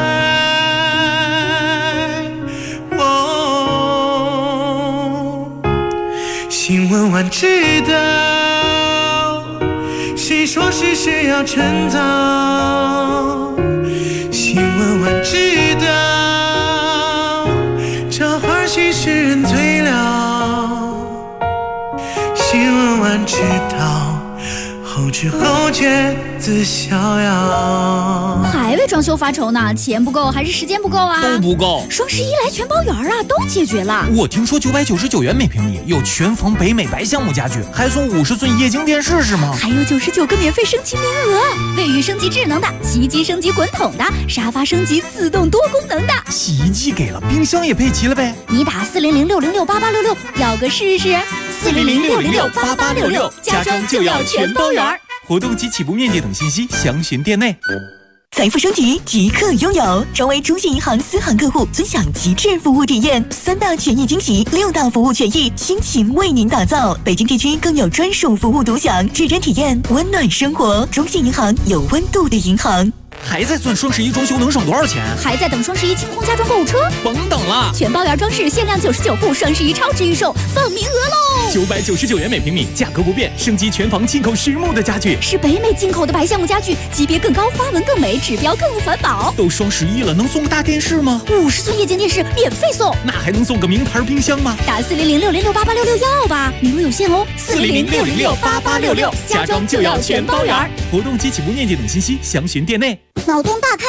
新闻晚知道，谁说事事要趁早？新闻晚知道，这花絮使人醉了。新闻晚知道，后知后觉自逍遥。 还为装修发愁呢？钱不够还是时间不够啊？ 都不够。 双11来全包圆啊，都解决了。 我听说999元每平米有全房北美白橡木家具，还送50寸液晶电视是吗？ 还有99个免费升级名额，卫浴升级智能的，洗衣机升级滚筒的，沙发升级自动多功能的。 洗衣机给了，冰箱也配齐了呗？ 你打400-606-8866要个试试。400-606-8866，家装就要全包圆。 活动及起步面积等信息详询店内。 财富升级即刻拥有，成为中信银行私行客户，尊享极致服务体验，3大权益惊喜，6大服务权益，倾情为您打造。北京地区更有专属服务独享，指针体验温暖生活。中信银行，有温度的银行。 还在算双11装修能省多少钱？ 还在等双11清空家装购物车？ 甭等了， 全包圆装饰限量99户，双11超值预售，放名额喽 ！999元每平米，价格不变，升级全房进口实木的家具， 是北美进口的白橡木家具，级别更高，花纹更美，指标更环保。 都双11了，能送个大电视吗 ？50寸液晶电视免费送， 那还能送个名牌冰箱吗？ 打400-606-8866要吧，名额有限哦。 400-606-8866，家装就要全包圆。活动及起步面积等信息详询店内。 脑洞大开的环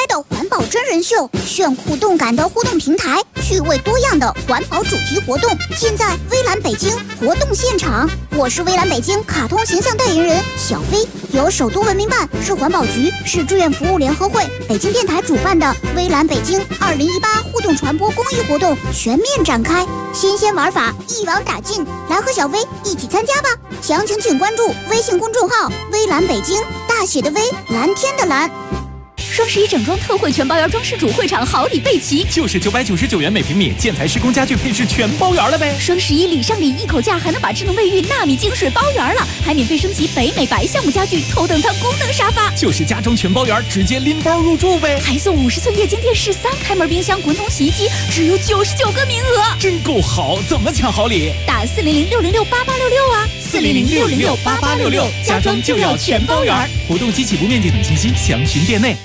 保真人秀，炫酷动感的互动平台，趣味多样的环保主题活动，尽在微蓝北京活动现场。我是微蓝北京卡通形象代言人小飞，由首都文明办、市环保局、市志愿服务联合会、北京电台主办的微蓝北京2018互动传播公益活动全面展开，新鲜玩法一网打尽，来和小飞一起参加吧！详情请关注微信公众号“微蓝北京”，大写的微，蓝天的蓝。 双11整装特惠全包圆装饰主会场好礼备齐， 就是999元每平米，建材施工家具配饰全包圆了呗。 双11礼上礼，一口价还能把智能卫浴纳米净水包圆了，还免费升级北美白项目家具头等舱功能沙发， 就是家装全包圆，直接拎包入住呗。 还送50寸液晶电视、3开门冰箱、滚筒洗衣机，只有99个名额， 真够好！怎么抢好礼？ 打400-606-8866啊，400-606-8866，家装就要全包圆。 活动及起步面积等信息详询店内。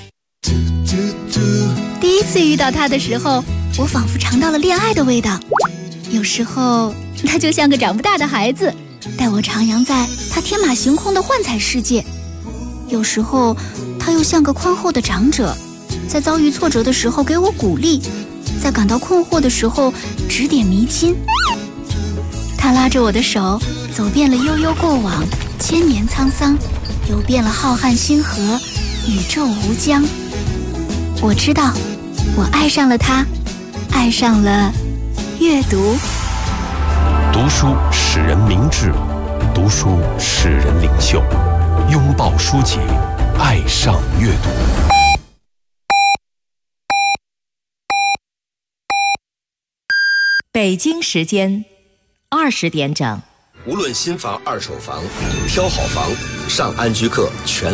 第一次遇到他的时候，我仿佛尝到了恋爱的味道。有时候他就像个长不大的孩子，带我徜徉在他天马行空的幻彩世界；有时候他又像个宽厚的长者，在遭遇挫折的时候给我鼓励，在感到困惑的时候指点迷津。他拉着我的手，走遍了悠悠过往，千年沧桑，游遍了浩瀚星河，宇宙无疆。我知道，我爱上了他，爱上了阅读。 读书使人明智，读书使人领袖。拥抱书籍，爱上阅读。 北京时间20点整。 无论新房、二手房，挑好房，上安居客全